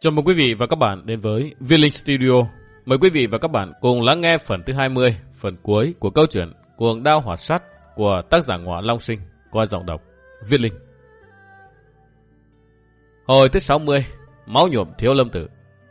Chào mừng quý vị và các bạn đến với Viên Linh Studio. Mời quý vị và các bạn cùng lắng nghe phần thứ 20, phần cuối của câu chuyện Cuồng Đao Hỏa Sát của tác giả Ngọa Long Sinh qua giọng đọc Viên Linh. Hồi thứ 60, máu nhuộm Thiếu Lâm Tự.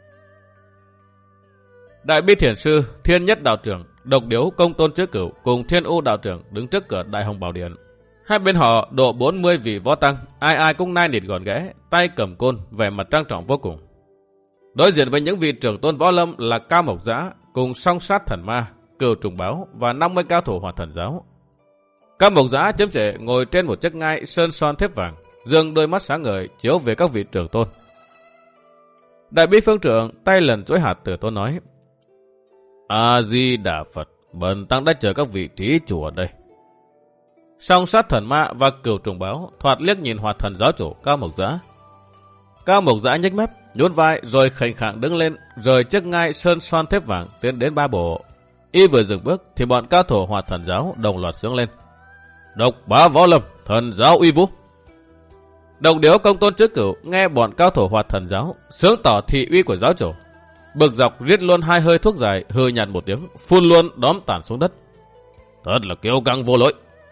Đại Bi Thiền Sư, Thiên Nhất Đạo Trưởng, Độc Điếu Công Tôn Chứ Cửu cùng Thiên U Đạo Trưởng đứng trước cửa Đại Hồng Bảo Điện. Hai bên họ độ 40 vị võ tăng, ai ai cũng nai nịt gọn ghẽ, tay cầm côn, vẻ mặt trang trọng vô cùng. Đối diện với những vị trưởng tôn võ lâm là Cao Mộc Dã cùng Song Sát Thần Ma, Cửu Trùng Báo và 50 cao thủ Hỏa Thần Giáo. Cao Mộc Dã chấm trệ ngồi trên một chiếc ngai sơn son thép vàng, dương đôi mắt sáng ngời chiếu về các vị trưởng tôn. Đại Bi Phương Trưởng tay lần chuỗi hạt Tử Tôn nói: A Di Đà Phật, bần tăng đã chờ các vị thí chủ ở đây. Song Sát Thần Ma và Cửu Trùng Báo thoạt liếc nhìn Hỏa Thần Giáo chủ Cao Mộc Dã. Cao Mộc Dã nhếch mép, nhún vai rồi khệnh khạng đứng lên, rời chiếc ngai sơn son thép vàng tiến đến ba bộ. Y vừa dừng bước thì bọn cao thủ Hỏa Thần Giáo đồng loạt xướng lên: Độc Bá Võ Lâm, Thần Giáo uy vũ. Độc Điếu Công Tôn Chứ Cửu nghe bọn cao thủ Hỏa Thần Giáo sướng tỏ thị uy của giáo chủ, bực dọc rít luôn hai hơi thuốc dài, hừ nhạt một tiếng, phun luôn đóm tàn xuống đất. Thật là kiêu căng vô lỗi.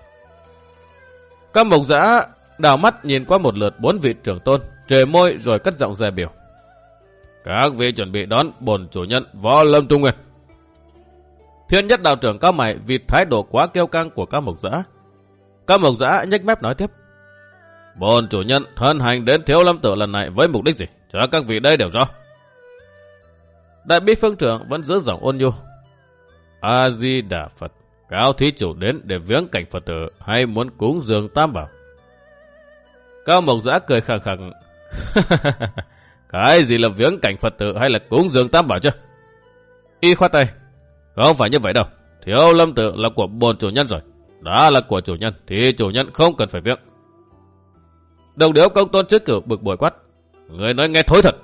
Cao Mộc Dã đảo mắt nhìn qua một lượt 4 vị trưởng tôn, trề môi rồi cất giọng dè biểu: Các vị chuẩn bị đón bổn chủ nhân Võ Lâm Trung Nguyên. Thiên Nhất Đạo Trưởng cao mày vì thái độ quá kiêu căng của Cao Mộc Dã. Cao Mộc Dã nhếch mép nói tiếp: Bổn chủ nhân thân hành đến Thiếu Lâm Tự lần này với mục đích gì, cho các vị đây đều rõ. Đại Bi Phương Trưởng vẫn giữ giọng ôn nhu: A Di Đà Phật, Cao thí chủ đến để viếng cảnh Phật tử hay muốn cúng dường Tam Bảo? Cao Mộc Dã cười khẳng khẳng: Cái gì là viếng cảnh Phật tử hay là cúng dường Tam Bảo chứ? Y khoát tay: Không phải như vậy đâu, Thiếu Lâm Tự là của bổn chủ nhân rồi, đã là của chủ nhân thì chủ nhân không cần phải viếng. Độc Điếu Công Tôn Chứ Cửu bực bội quát: Người nói nghe thối thật.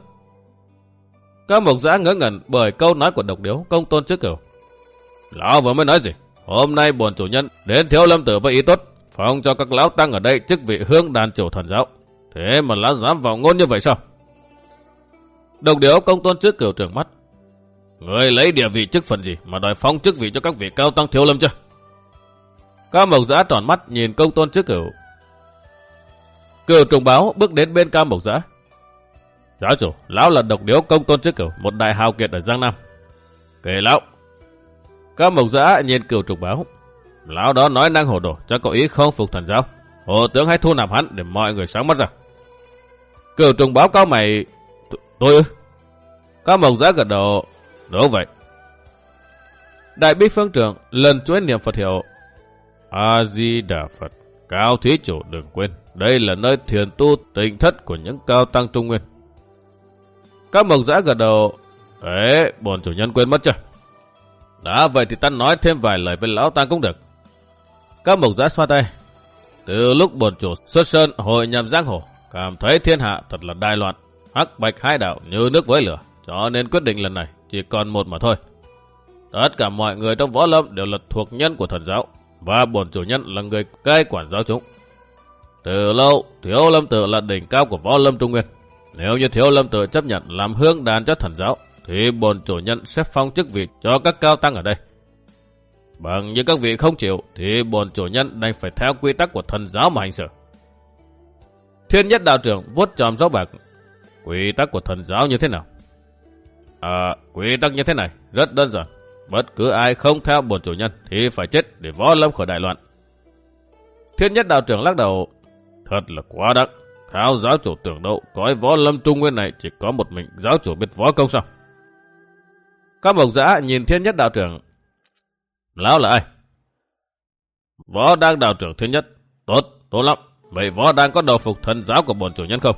Cao Mộc Dã ngớ ngẩn bởi câu nói của Độc Điếu Công Tôn Chứ Cửu. Lão vừa mới nói gì? Hôm nay bổn chủ nhân đến Thiếu Lâm Tự với ý tốt, phong cho các lão tăng ở đây chức vị hương đàn chủ Thần Giáo. Thế mà lão dám vào ngôn như vậy sao? Độc Điếu Công Tôn Chứ Cửu trợn mắt: Người lấy địa vị chức phần gì mà đòi phong chức vị cho các vị cao tăng Thiếu Lâm chứ? Cao Mộc Dã tròn mắt nhìn Công Tôn Chứ Cửu. Cửu Trùng Báo bước đến bên Cao Mộc Dã: Giáo chủ, lão là Độc Điếu Công Tôn Chứ Cửu, một đại hào kiệt ở Giang Nam. Kể lão. Cao Mộc Dã nhìn Cửu Trùng Báo: Lão đó nói năng hồ đồ, chắc có ý không phục Thần Giáo. Hồ tướng hãy thu nạp hắn để mọi người sáng mắt ra. Cửu Trùng Báo cao mày: Tôi ư? Cao Mộc Dã gật đầu: Đúng vậy. Đại Bi Phương Trưởng lần chuỗi niệm Phật hiệu: A Di Đà Phật, Cao thí chủ đừng quên, đây là nơi thiền tu tịnh thất của những cao tăng Trung Nguyên. Cao Mộc Dã gật đầu: Thế bổn chủ nhân quên mất chưa? Đã vậy thì ta nói thêm vài lời với lão tăng cũng được. Cao Mộc Dã xoa tay: Từ lúc bổn chủ xuất sơn hội nhằm giang hồ, cảm thấy thiên hạ thật là đại loạn, hắc bạch hai đạo như nước với lửa, cho nên quyết định lần này chỉ còn một mà thôi. Tất cả mọi người trong võ lâm đều là thuộc nhân của Thần Giáo, và bổn chủ nhân là người cai quản giáo chúng. Từ lâu, Thiếu Lâm Tự là đỉnh cao của võ lâm Trung Nguyên. Nếu như Thiếu Lâm Tự chấp nhận làm hương đàn cho Thần Giáo, thì bổn chủ nhân sẽ phong chức vị cho các cao tăng ở đây. Bằng như các vị không chịu, thì bổn chủ nhân đành phải theo quy tắc của Thần Giáo mà hành xử. Thiên Nhất Đạo Trưởng vuốt chòm râu bạc: Quy tắc của Thần Giáo như thế nào? Quy tắc như thế này, rất đơn giản. Bất cứ ai không theo bổn chủ nhân thì phải chết để võ lâm khỏi đại loạn. Thiên Nhất Đạo Trưởng lắc đầu: Thật là quá đáng. Khao giáo chủ tưởng đâu cõi võ lâm Trung Nguyên này chỉ có một mình giáo chủ biết võ công sao? Cao Mộc Dã nhìn Thiên Nhất Đạo Trưởng: Lão là ai? Võ Đang Đạo Trưởng Thiên Nhất. Tốt, tốt lắm. Vậy Võ Đang có đầu phục Thần Giáo của bổn chủ nhân không?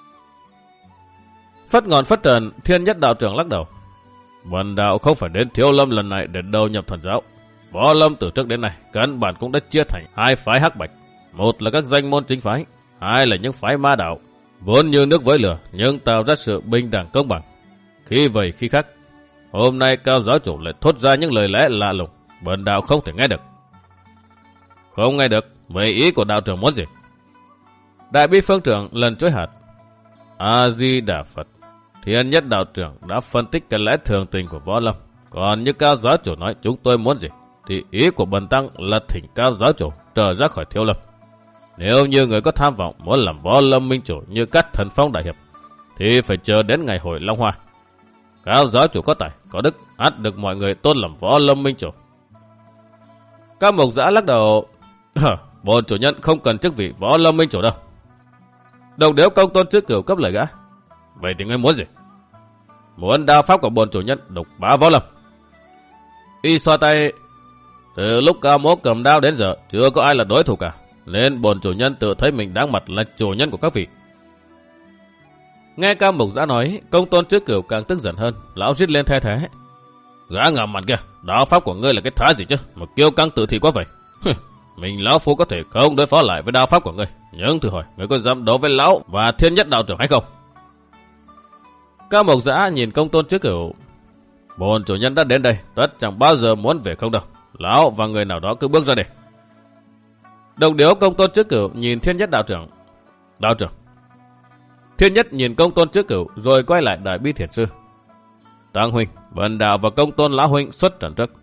Phất ngọn phất trần, Thiên Nhất Đạo Trưởng lắc đầu: Bần đạo không phải đến Thiếu Lâm lần này để đầu nhập Thần Giáo. Võ lâm từ trước đến nay căn bản cũng đã chia thành hai phái hắc bạch. Một là các danh môn chính phái, hai là những phái ma đạo, vốn như nước với lửa nhưng tạo ra sự bình đẳng công bằng. Khi vậy khi khác, hôm nay Cao giáo chủ lại thốt ra những lời lẽ lạ lùng, bần đạo không thể nghe được. Không nghe được, vậy ý của đạo trưởng muốn gì? Đại Bi Phương Trưởng lần chuỗi hạt: A Di Đà Phật, Thiên Nhất đạo trưởng đã phân tích cái lẽ thường tình của võ lâm. Còn như Cao giáo chủ nói chúng tôi muốn gì, thì ý của bần tăng là thỉnh Cao giáo chủ trở ra khỏi Thiếu Lâm. Nếu như người có tham vọng muốn làm võ lâm minh chủ như các thần phong đại hiệp, thì phải chờ đến ngày hội Long Hoa. Cao giáo chủ có tài, có đức, ắt được mọi người tôn làm võ lâm minh chủ. Cao Mộc Dã lắc đầu. Bổn chủ nhân không cần chức vị võ lâm minh chủ đâu. Đồng Điếu Công Tôn trước cửu cấp lời gã. Vậy thì ngươi muốn gì? Muốn đao pháp của bổn chủ nhân độc bá võ lâm. Y xoa tay. Từ lúc Cao Mỗ cầm đao đến giờ chưa có ai là đối thủ cả, nên bổn chủ nhân tự thấy mình đáng mặt là chủ nhân của các vị. Nghe Cao Mộc Dã nói, Công Tôn trước cửu càng tức giận hơn. Lão rít lên the thế. Gã ngậm mặt kia, đao pháp của ngươi là cái thá gì chứ mà kiêu căng tự thị quá vậy? Mình lão phu có thể không đối phó lại với đao pháp của ngươi, nhưng thử hỏi ngươi có dám đấu với lão và Thiên Nhất đạo trưởng hay không? Cao Mộc Dã nhìn Công Tôn trước cửu. Bổn chủ nhân đã đến đây, tất chẳng bao giờ muốn về không đâu. Lão và người nào đó cứ bước ra đây. Đồng Điếu Công Tôn trước cửu nhìn Thiên Nhất đạo trưởng. Đạo trưởng. Thiên Nhất nhìn Công Tôn trước cửu rồi quay lại Đại Bi Thiền Sư. Tăng huynh, Vân Đạo và Công Tôn lão huynh xuất trận trước.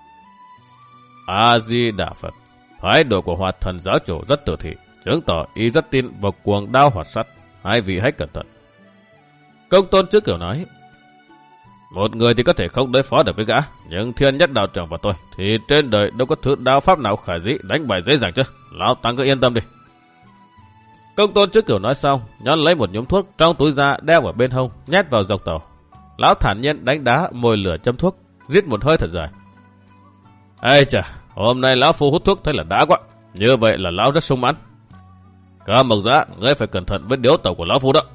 A Di Đà Phật. Thái độ của Hoạt Thần giáo chủ rất tử thị, chứng tỏ y rất tin vào cuồng đao hoạt sắt. Hai vị hãy cẩn thận. Công Tôn trước cửu nói. Một người thì có thể không đối phó được với gã, nhưng Thiên Nhất đạo trưởng và tôi thì trên đời đâu có thứ đao pháp nào khả dĩ đánh bại dễ dàng chứ. Lão Tăng cứ yên tâm đi. Công Tôn trước cửu nói xong, nhón lấy một nhúm thuốc trong túi ra đeo vào bên hông, nhét vào dọc tàu. Lão thản nhiên đánh đá mồi lửa châm thuốc, rít một hơi thật dài. Ây chà, hôm nay lão phu hút thuốc thấy là đã quá, như vậy là lão rất sung mãn. Cao Mộc Dã, ngươi phải cẩn thận với điếu tàu của lão phu đó.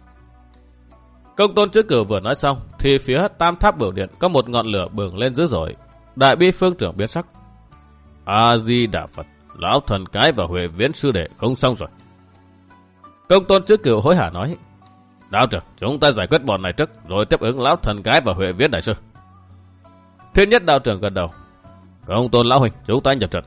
Công Tôn trước cửu vừa nói xong, thì phía Tam Tháp Bửu Điện có một ngọn lửa bừng lên dữ dội. Đại Bi Phương trưởng biến sắc. A Di Đà Phật, lão thần cái và Huệ Viễn sư đệ không xong rồi. Công Tôn trước cửu hối hả nói. Đạo trưởng, chúng ta giải quyết bọn này trước, rồi tiếp ứng lão thần cái và Huệ Viễn đại sư. Thiên Nhất đạo trưởng gật đầu. Công Tôn lão huynh, chúng ta nhập trận.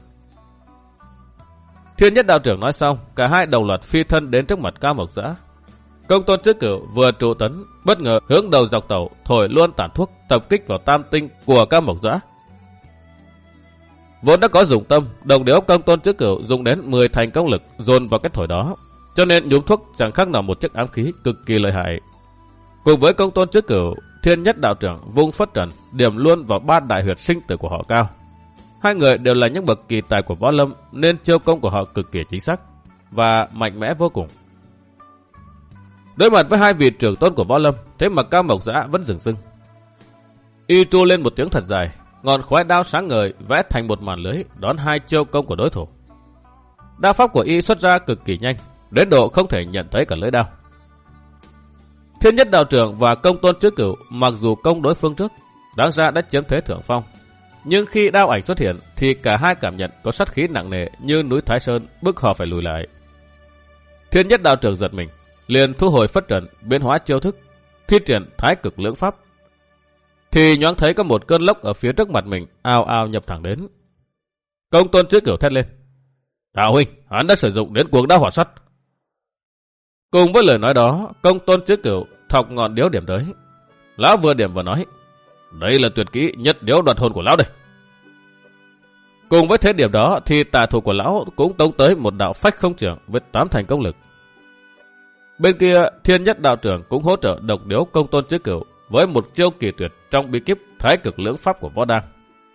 Thiên Nhất đạo trưởng nói xong, cả hai đồng loạt phi thân đến trước mặt Cao Mộc Dã. Công Tôn trước cửu vừa trụ tấn, bất ngờ hướng đầu dọc tàu thổi luôn tản thuốc tập kích vào tam tinh của Cao Mộc Dã. Vốn đã có dụng tâm, Đồng Điếu Công Tôn trước cửu dùng đến 10 thành công lực dồn vào cái thổi đó, cho nên nhúm thuốc chẳng khác nào một chiếc ám khí cực kỳ lợi hại. Cùng với Công Tôn trước cửu, Thiên Nhất đạo trưởng vung phất trần điểm luôn vào 3 đại huyệt sinh tử của họ Cao. Hai người đều là những bậc kỳ tài của võ lâm, nên chiêu công của họ cực kỳ chính xác và mạnh mẽ vô cùng. Đối mặt với hai vị trưởng tôn của võ lâm, thế mà Cao Mộc Dã vẫn dừng dưng. Y tru lên một tiếng thật dài, ngọn khói đao sáng ngời vẽ thành một màn lưới đón hai chiêu công của đối thủ. Đao pháp của y xuất ra cực kỳ nhanh, đến độ không thể nhận thấy cả lưỡi đao. Thiên Nhất đạo trưởng và Công Tôn trước cửu mặc dù công đối phương trước, đáng ra đã chiếm thế thượng phong, nhưng khi đao ảnh xuất hiện thì cả hai cảm nhận có sát khí nặng nề như núi Thái Sơn, bức họ phải lùi lại. Thiên Nhất đạo trưởng giật mình, liền thu hồi phất trần, biến hóa chiêu thức, thi triển Thái Cực Lưỡng Pháp. Thì nhoáng thấy có một cơn lốc ở phía trước mặt mình ào ào nhập thẳng đến. Công Tôn trước cửu thét lên. Đạo huynh, hắn đã sử dụng đến cuồng đao hỏa sắt. Cùng với lời nói đó, Công Tôn trước cửu thọc ngọn điếu điểm tới. Lão vừa điểm vừa nói. Đây là tuyệt kỹ nhất điếu đoạt hồn của lão đây. Cùng với thế điểm đó thì tà thủ của lão cũng tống tới một đạo phách không trưởng với 8 thành công lực. Bên kia, Thiên Nhất đạo trưởng cũng hỗ trợ độc điếu Công Tôn trước cửu với một chiêu kỳ tuyệt trong bí kíp Thái Cực Lưỡng Pháp của võ đăng.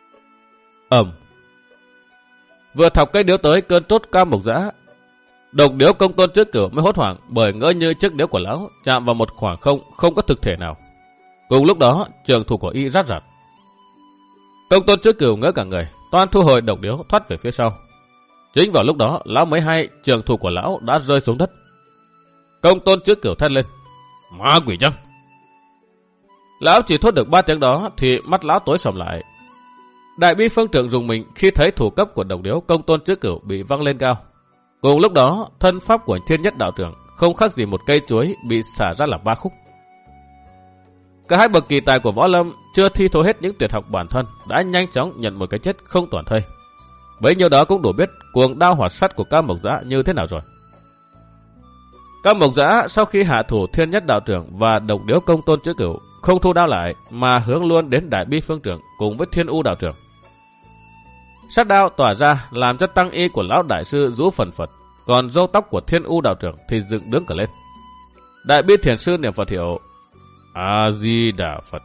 Vừa thọc cây điếu tới cơn chốt Cao Mộc Dã, độc điếu Công Tôn trước cửu mới hốt hoảng bởi ngỡ như chiếc điếu của lão chạm vào một khoảng không có thực thể nào. Cùng lúc đó, trường thủ của y rát rạt. Công Tôn trước cửu ngỡ cả người, toan thu hồi độc điếu thoát về phía sau. Chính vào lúc đó, lão mới hay trường thủ của lão đã rơi xuống đất. Công Tôn trước cửu thét lên. Ma quỷ chăng? Lão chỉ thốt được 3 tiếng đó thì mắt lão tối sầm lại. Đại Bi Phương trưởng dùng mình khi thấy thủ cấp của độc điếu Công Tôn trước cửu bị văng lên cao. Cùng lúc đó, thân pháp của Thiên Nhất đạo trưởng không khác gì một cây chuối bị xả ra làm 3 khúc. Cả hai bậc kỳ tài của võ lâm chưa thi thố hết những tuyệt học bản thân đã nhanh chóng nhận một cái chết không toàn thây. Bấy nhiêu đó cũng đủ biết cuồng đao hỏa sắt của Cao Mộc Dã như thế nào rồi. Các Mộc Dã sau khi hạ thủ Thiên Nhất đạo trưởng và Độc Điếu Công Tôn Chữ Cửu không thu đao lại mà hướng luôn đến Đại Bi Phương trưởng cùng với Thiên U đạo trưởng. Sát đao tỏa ra làm cho tăng y của lão đại sư rũ phần phật, còn râu tóc của Thiên U đạo trưởng thì dựng đứng cả lên. Đại Bi thiền sư niệm Phật hiệu A Di Đà Phật.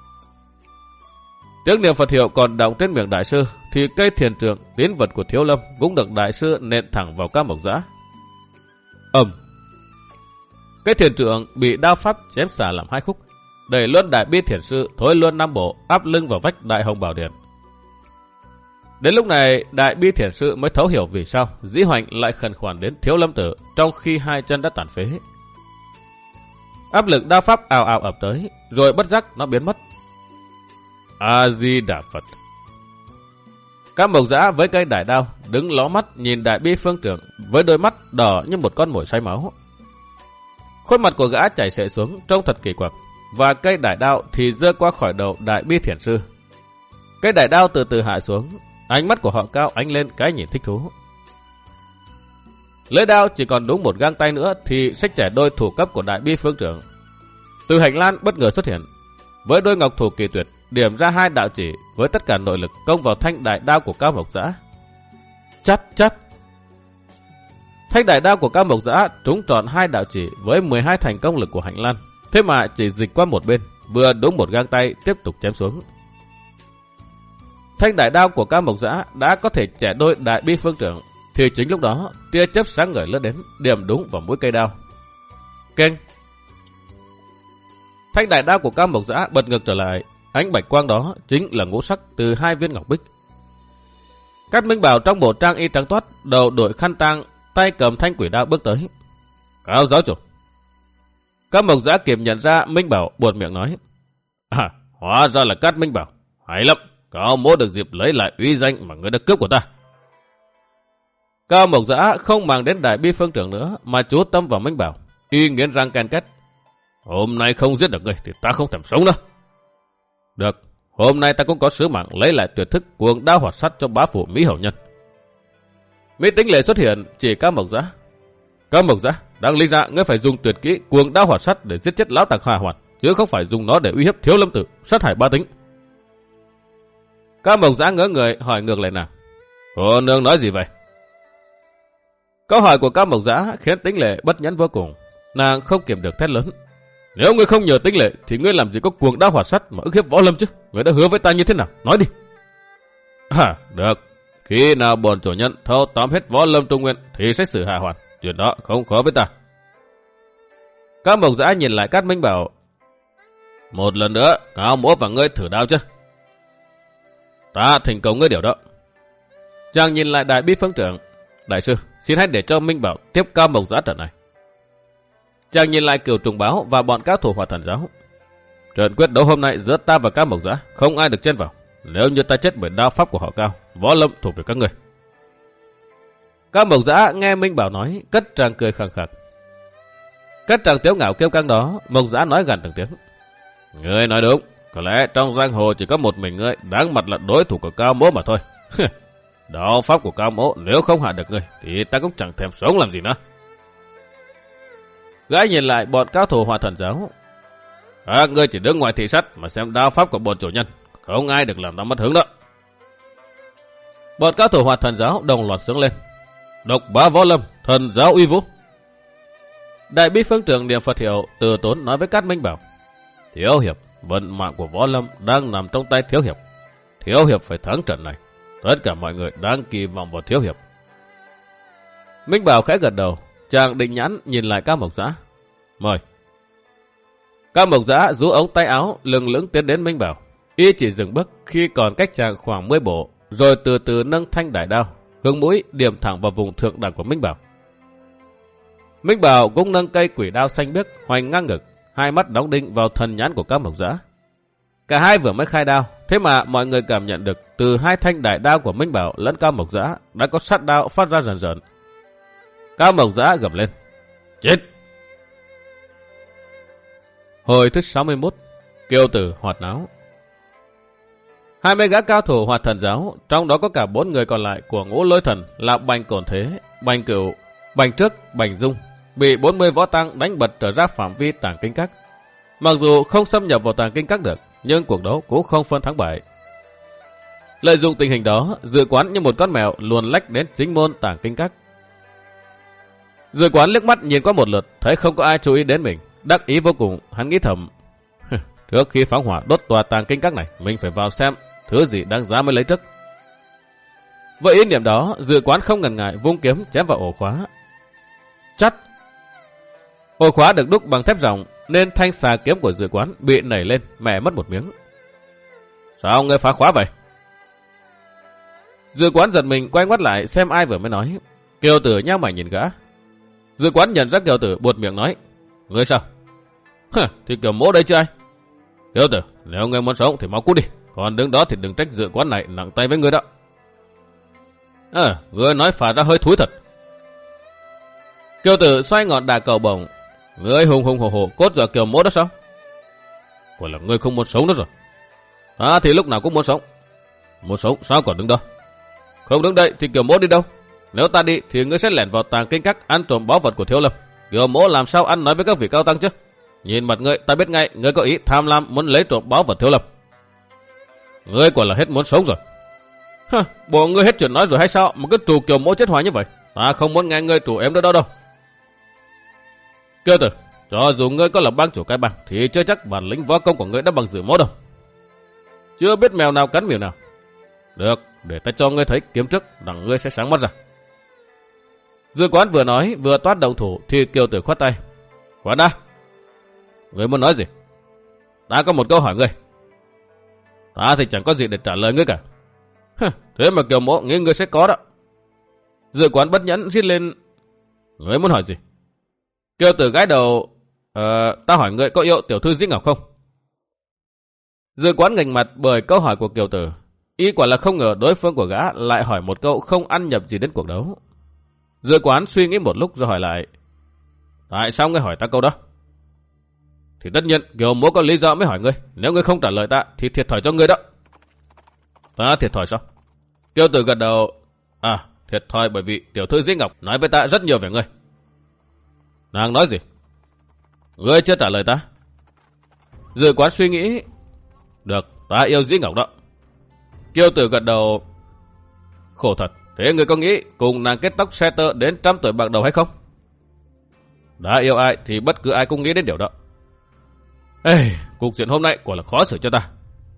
Tiếng niệm Phật hiệu còn đọng trên miệng đại sư thì cây thiền trượng tín vật của Thiếu Lâm cũng được đại sư nện thẳng vào Các Mộc Dã. Cây thiền trượng bị đao pháp chém xả làm hai khúc, đẩy luôn Đại Bi thiền sư thối luôn Nam Bộ áp lưng vào vách Đại Hồng Bảo Điện. Đến lúc này Đại Bi thiền sư mới thấu hiểu vì sao Dĩ Hoành lại khẩn khoản đến Thiếu Lâm Tử trong khi hai chân đã tàn phế. Áp lực đao pháp ào ào ập tới, rồi bất giác nó biến mất. A Di Đà Phật. Các Mộc Dã với cây đại đao đứng ló mắt nhìn Đại Bi phương trưởng với đôi mắt đỏ như một con mồi say máu. Khuôn mặt của gã chảy xệ xuống trông thật kỳ quặc, và cây đại đao thì giơ qua khỏi đầu Đại Bi thiền sư. Cây đại đao từ từ hạ xuống, ánh mắt của họ Cao ánh lên cái nhìn thích thú. Lưỡi đao chỉ còn đúng một gang tay nữa thì xách trẻ đôi thủ cấp của Đại Bi phương trưởng. Từ hành lang bất ngờ xuất hiện, với đôi ngọc thủ kỳ tuyệt điểm ra hai đạo chỉ với tất cả nội lực công vào thanh đại đao của Cao Mộc Dã. Chát chát. Thanh đại đao của Cao Mộc Dã trúng tròn hai đạo chỉ với 12 thành công lực của hành lan, thế mà chỉ dịch qua một bên, vừa đúng một gang tay tiếp tục chém xuống. Thanh đại đao của Cao Mộc Dã đã có thể chẻ đôi Đại Bi phương trưởng, thì chính lúc đó tia chớp sáng ngời lướt đến, điểm đúng vào mũi cây đao. Keng. Thanh đại đao của Cao Mộc Dã bật ngược trở lại, ánh bạch quang đó chính là ngũ sắc từ hai viên ngọc bích. Cát Minh Bảo trong bộ trang y trắng toát, đầu đội khăn tang, tay cầm thanh quỷ đao bước tới. Cao giáo chủ. Cao Mộc Dã kịp nhận ra Minh Bảo, buồn miệng nói: hóa ra là Cát Minh Bảo, hay lắm, Cao mỗ được dịp lấy lại uy danh mà ngươi đã cướp của ta. Cao Mộc Dã không màng đến Đại Bi phương trưởng nữa mà chú tâm vào Minh Bảo, y nghiến răng ken két: hôm nay không giết được ngươi thì ta không thèm sống nữa. Được, hôm nay ta cũng có sứ mạng lấy lại tuyệt thức cuồng đao hoạt sắt cho bá phụ Mỹ Hậu Nhân. Mỹ Tĩnh Lệ xuất hiện chỉ Cao Mộc Dã. Cao Mộc Dã, đáng lý ra ngươi phải dùng tuyệt kỹ cuồng đao hoạt sắt để giết chết lão tặc Hà Hoàn, chứ không phải dùng nó để uy hiếp Thiếu Lâm Tử, sát hại bá tính. Cao Mộc Dã ngỡ người hỏi ngược lại nàng: cô nương nói gì vậy? Câu hỏi của Cao Mộc Dã khiến Tĩnh Lệ bất nhẫn vô cùng, nàng không kiềm được thét lớn: nếu ngươi không nhờ Tĩnh Lệ thì ngươi làm gì có cuồng đao hoạt sắt mà ức hiếp Võ Lâm chứ? Ngươi đã hứa với ta như thế nào? Nói đi. Được. Khi nào bổn chủ nhân thâu tóm hết Võ Lâm Trung Nguyên thì sẽ xử Hà Hoàn. Chuyện đó không khó với ta. Cao Mộc Dã nhìn lại Cát Minh Bảo: một lần nữa, Cao mỗ và ngươi thử đao chứ? Ta thành công ngươi điều đó. Chàng nhìn lại Đại Bi phương trưởng: đại sư, xin hãy để cho Minh Bảo tiếp Cao Mộc Dã trận này. Chàng nhìn lại Cửu Trùng Báo và bọn cao thủ Hỏa Thần Giáo: trận quyết đấu hôm nay giữa ta và Cao Mộc Dã không ai được chen vào. Nếu như ta chết bởi đao pháp của họ Cao, Võ Lâm thuộc về các người. Cao Mộc Dã nghe Minh Bảo nói, cất tràng cười khẳng khặc. Cất tràng tiếu ngạo kêu căng đó, Mộc Dã nói gần từng tiếng: ngươi nói đúng, có lẽ trong giang hồ chỉ có một mình ngươi đáng mặt là đối thủ của Cao mỗ mà thôi. Đao pháp của Cao mỗ nếu không hạ được ngươi thì ta cũng chẳng thèm sống làm gì nữa. Gái nhìn lại bọn cao thủ Hỏa Thần Giáo: các ngươi chỉ đứng ngoài thị sát mà xem đao pháp của bọn chủ nhân, không ai được làm ta mất hứng đó. Bọn cao thủ Hỏa Thần Giáo đồng loạt sướng lên: độc bá Võ Lâm, thần giáo uy vũ. Đại Bi phương trưởng niệm Phật hiệu từ tốn nói với Cát Minh Bảo: thiếu hiệp, vận mạng của Võ Lâm đang nằm trong tay thiếu hiệp. Thiếu hiệp phải thắng trận này. Tất cả mọi người đang kỳ vọng vào thiếu hiệp. Minh Bảo khẽ gật đầu, chàng định nhãn nhìn lại Cao Mộc Dã: mời. Cao Mộc Dã rũ ống tay áo lừng lững tiến đến Minh Bảo. Y chỉ dừng bước khi còn cách chàng khoảng 10 bộ, rồi từ từ nâng thanh đại đao, hướng mũi điểm thẳng vào vùng thượng đẳng của Minh Bảo. Minh Bảo cũng nâng cây quỷ đao xanh biếc hoành ngang ngực, hai mắt đóng đinh vào thần nhãn của Cao Mộc Dã. Cả hai vừa mới khai đao, thế mà mọi người cảm nhận được từ hai thanh đại đao của Minh Bảo lẫn Cao Mộc Dã đã có sát đao phát ra rần rần. Cao Mộc Dã gầm lên: chết! Hồi thứ 61, Kiêu Tử Hoạt Náo. 20 gã cao thủ Hỏa Thần Giáo, trong đó có cả 4 người còn lại của Ngũ Lôi Thần là Bành Cổn Thế, Bành Cửu, Bành Trước, Bành Dung bị 40 võ tăng đánh bật trở ra phạm vi tàng kinh các. Mặc dù không xâm nhập vào tàng kinh các được, nhưng cuộc đấu cũng không phân thắng bại. Lợi dụng tình hình đó, Dự Quán như một con mèo luồn lách đến chính môn tàng kinh các. Dự Quán liếc mắt nhìn qua một lượt, thấy không có ai chú ý đến mình, đắc ý vô cùng. Hắn nghĩ thầm, trước khi phóng hỏa đốt tòa tàng kinh các này, mình phải vào xem thứ gì đáng giá mới lấy trước. Với ý niệm đó, Dự Quán không ngần ngại vung kiếm chém vào ổ khóa. Chắt! Ổ khóa được đúc bằng thép ròng, nên thanh xà kiếm của Dự Quán bị nảy lên, mẻ mất một miếng. Sao ngươi phá khóa vậy? Dự Quán giật mình quay ngoắt lại xem ai vừa mới nói. Kiều Tử nhao mày nhìn gã. Dự Quán nhận ra Kiều Tử buột miệng nói, ngươi sao? Thì Kiều Mỗ đây chứ ai? Kiều Tử, nếu ngươi muốn sống thì mau cút đi, còn đứng đó thì đừng trách Dự Quán này nặng tay với ngươi đó. Ngươi nói phả ra hơi thúi thật. Kiều Tử xoay ngọn đà cầu bổng. Ngươi hùng hùng hổ hổ cốt dọa Kiều Mỗ đó sao? Quả là ngươi không muốn sống nữa rồi. Thì lúc nào cũng muốn sống. Muốn sống sao còn đứng đó? Không đứng đây thì Kiều Mỗ đi đâu? Nếu ta đi thì ngươi sẽ lẻn vào tàng kinh các ăn trộm báu vật của Thiếu Lâm. Kiều Mỗ làm sao ăn nói với các vị cao tăng chứ? Nhìn mặt ngươi ta biết ngay ngươi có ý tham lam muốn lấy trộm báu vật Thiếu Lâm. Ngươi quả là hết muốn sống rồi. Bộ ngươi hết chuyện nói rồi hay sao mà cứ trù Kiều Mỗ chết hoài như vậy? Ta không muốn nghe ngươi trù em nữa đâu. Kiều Tử, cho dù ngươi có là bang chủ cái bang thì chưa chắc bản lĩnh võ công của ngươi đã bằng Dự Mỗ đâu. Chưa biết mèo nào cắn miệng nào. Được, để ta cho ngươi thấy kiếm trước, đặng ngươi sẽ sáng mắt ra. Dự Quán vừa nói vừa toát động thủ thì Kiều Tử khoát tay. Quán đã. Ngươi muốn nói gì? Ta có một câu hỏi ngươi. Ta thì chẳng có gì để trả lời ngươi cả. Thế mà Kiều Mỗ nghĩ ngươi sẽ có đó. Dự Quán bất nhẫn rít lên. Ngươi muốn hỏi gì? Kiều Tử gãi đầu. Ta hỏi ngươi có yêu tiểu thư Dĩ Ngọc không? Dự Quán ngành mặt bởi câu hỏi của Kiều Tử. Y quả là không ngờ đối phương của gã lại hỏi một câu không ăn nhập gì đến cuộc đấu. Dự Quán suy nghĩ một lúc rồi hỏi lại. Tại sao ngươi hỏi ta câu đó? Thì tất nhiên Kiều Mỗ có lý do mới hỏi ngươi. Nếu ngươi không trả lời ta thì thiệt thòi cho ngươi đó. Ta thiệt thòi sao? Kiều Tử gật đầu. Thiệt thòi bởi vì tiểu thư Dĩ Ngọc nói với ta rất nhiều về ngươi. Nàng nói gì? Ngươi chưa trả lời ta. Dự Quán suy nghĩ. Được, ta yêu Dĩ Ngọc đó. Kiều Tử gật đầu. Khổ thật, thế ngươi có nghĩ cùng nàng kết tóc xe tơ đến 100 tuổi bạc đầu hay không? Đã yêu ai thì bất cứ ai cũng nghĩ đến điều đó. Cục diện hôm nay quả là khó xử cho ta.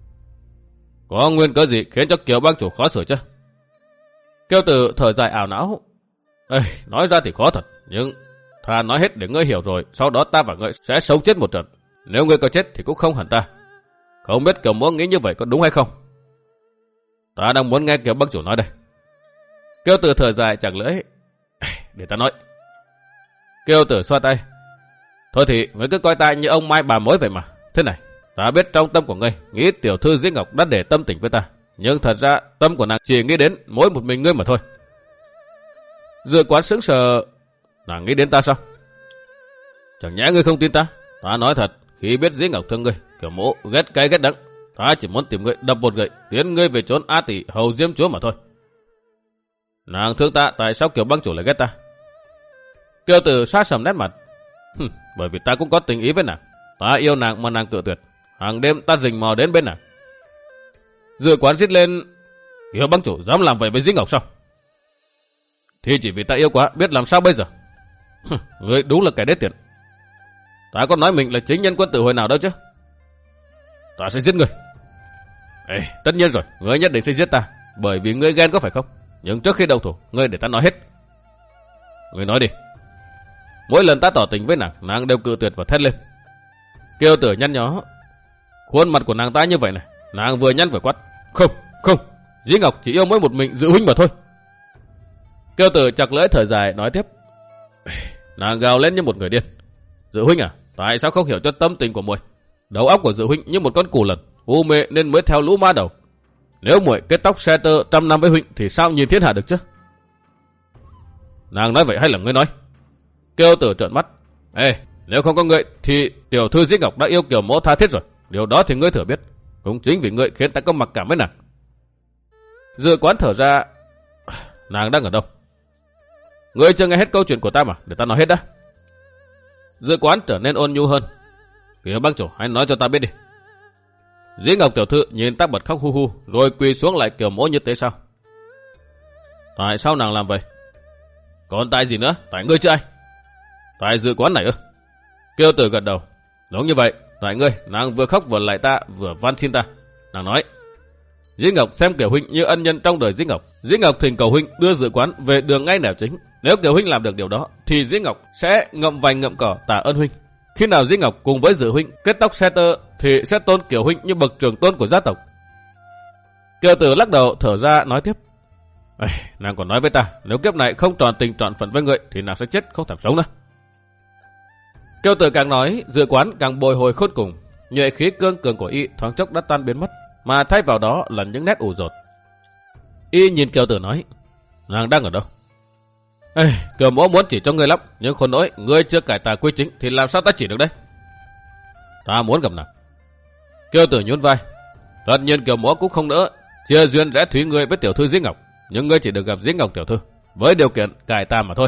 Có nguyên cớ gì khiến cho Kiều bang chủ khó xử chứ? Kiều Tử thở dài ảo não. Nói ra thì khó thật, nhưng thà nói hết để ngươi hiểu rồi, sau đó ta và ngươi sẽ sống chết một trận. Nếu ngươi có chết thì cũng không hẳn ta. Không biết Kiều Mỗ nghĩ như vậy có đúng hay không? Ta đang muốn nghe Kiều bang chủ nói đây. Kiều Tử thở dài chẳng lưỡi. Để ta nói. Kiều Tử xoa tay. Thôi thì ngươi cứ coi ta như ông Mai bà mối vậy mà. Thế này, ta biết trong tâm của ngươi nghĩ tiểu thư Dĩ Ngọc đã để tâm tình với ta, nhưng thật ra tâm của nàng chỉ nghĩ đến mỗi một mình ngươi mà thôi. Dự Quán sững sờ. Nàng nghĩ đến ta sao? Chẳng nhẽ ngươi không tin ta? Ta nói thật, khi biết Dĩ Ngọc thương ngươi, Kiều Mỗ ghét cay ghét đắng, ta chỉ muốn tìm ngươi đập một gậy tiến ngươi về trốn A Tỷ hầu Diêm Chúa mà thôi. Nàng thương ta, tại sao Kiều bang chủ lại ghét ta? Kiều Tử sát sầm nét mặt. Bởi vì ta cũng có tình ý với nàng. Ta yêu nàng mà nàng cự tuyệt. Hàng đêm ta rình mò đến bên nàng. Dự Quán rít lên. Kiều bang chủ dám làm vậy với Dĩ Ngọc sao? Thì chỉ vì ta yêu quá, biết làm sao bây giờ? Ngươi đúng là kẻ đế tiện. Ta có nói mình là chính nhân quân tử hồi nào đâu chứ? Ta sẽ giết ngươi. Tất nhiên rồi, ngươi nhất định sẽ giết ta, bởi vì ngươi ghen có phải không? Nhưng trước khi đầu thủ, ngươi để ta nói hết. Ngươi nói đi. Mỗi lần ta tỏ tình với nàng, nàng đều cự tuyệt và thét lên. Kiều Tử nhăn nhó. Khuôn mặt của nàng ta như vậy này, nàng vừa nhăn vừa quát. Không, Dĩ Ngọc chỉ yêu mỗi một mình Dự huynh mà thôi. Kiều Tử chặt lưỡi thở dài nói tiếp. Nàng gào lên như một người điên. Dự huynh à, tại sao không hiểu cho tâm tình của muội? Đầu óc của Dự huynh như một con cù lần, u mê nên mới theo lũ ma đầu. Nếu muội kết tóc xe tơ 100 năm với huynh thì sao nhìn thiên hạ được chứ? Nàng nói vậy hay là ngươi nói? Kiều Tử trợn mắt. Nếu không có ngươi thì tiểu thư Dĩ Ngọc đã yêu Kiều Mỗ tha thiết rồi. Điều đó thì ngươi thừa biết. Cũng chính vì ngươi khiến ta có mặc cảm với nàng. Dự Quán thở ra. Nàng đang ở đâu? Ngươi chưa nghe hết câu chuyện của ta mà, để ta nói hết đã. Dự Quán trở nên ôn nhu hơn. Kiều bang chủ, hãy nói cho ta biết đi. Dĩ Ngọc tiểu thư nhìn Tác Bật khóc hu hu, rồi quỳ xuống lại Kiều Mỗ như thế sao? Tại sao nàng làm vậy? Còn tại gì nữa? Tại ngươi chứ ai? Tại Dự Quán này ư? Kiều Tử gật đầu. Đúng như vậy, tại ngươi, nàng vừa khóc vừa lại ta, vừa van xin ta. Nàng nói: Dĩ Ngọc xem Kiều huynh như ân nhân trong đời Dĩ Ngọc. Dĩ Ngọc thỉnh cầu huynh đưa Dự Quán về đường ngay nẻo chính. Nếu Kiều huynh làm được điều đó, thì Dĩ Ngọc sẽ ngậm vành ngậm cỏ tạ ơn huynh. Khi nào Dĩ Ngọc cùng với Dự huynh kết tóc xe tơ, thì sẽ tôn Kiều huynh như bậc trưởng tôn của gia tộc. Kiều Tử lắc đầu thở ra nói tiếp: Nàng còn nói với ta, nếu kiếp này không tròn tình trọn phận với ngươi, thì nàng sẽ chết không thèm sống nữa. Kiều Tử càng nói, Dự Quán càng bồi hồi khôn cùng. Nhuệ khí cương cường của y thoáng chốc đã tan biến mất, mà thay vào đó là những nét ủ rột. Y nhìn Kiều Tử nói: Nàng đang ở đâu? Kiều Mỗ muốn chỉ cho ngươi lắm, nhưng khốn nỗi ngươi chưa cải tà quy chính thì làm sao ta chỉ được đấy? Ta muốn gặp nàng. Kiều Tử nhún vai: Tất nhiên Kiều Mỗ cũng không nỡ chia duyên rẽ thúy ngươi với tiểu thư Dĩ Ngọc, nhưng ngươi chỉ được gặp Dĩ Ngọc tiểu thư với điều kiện cải tà mà thôi.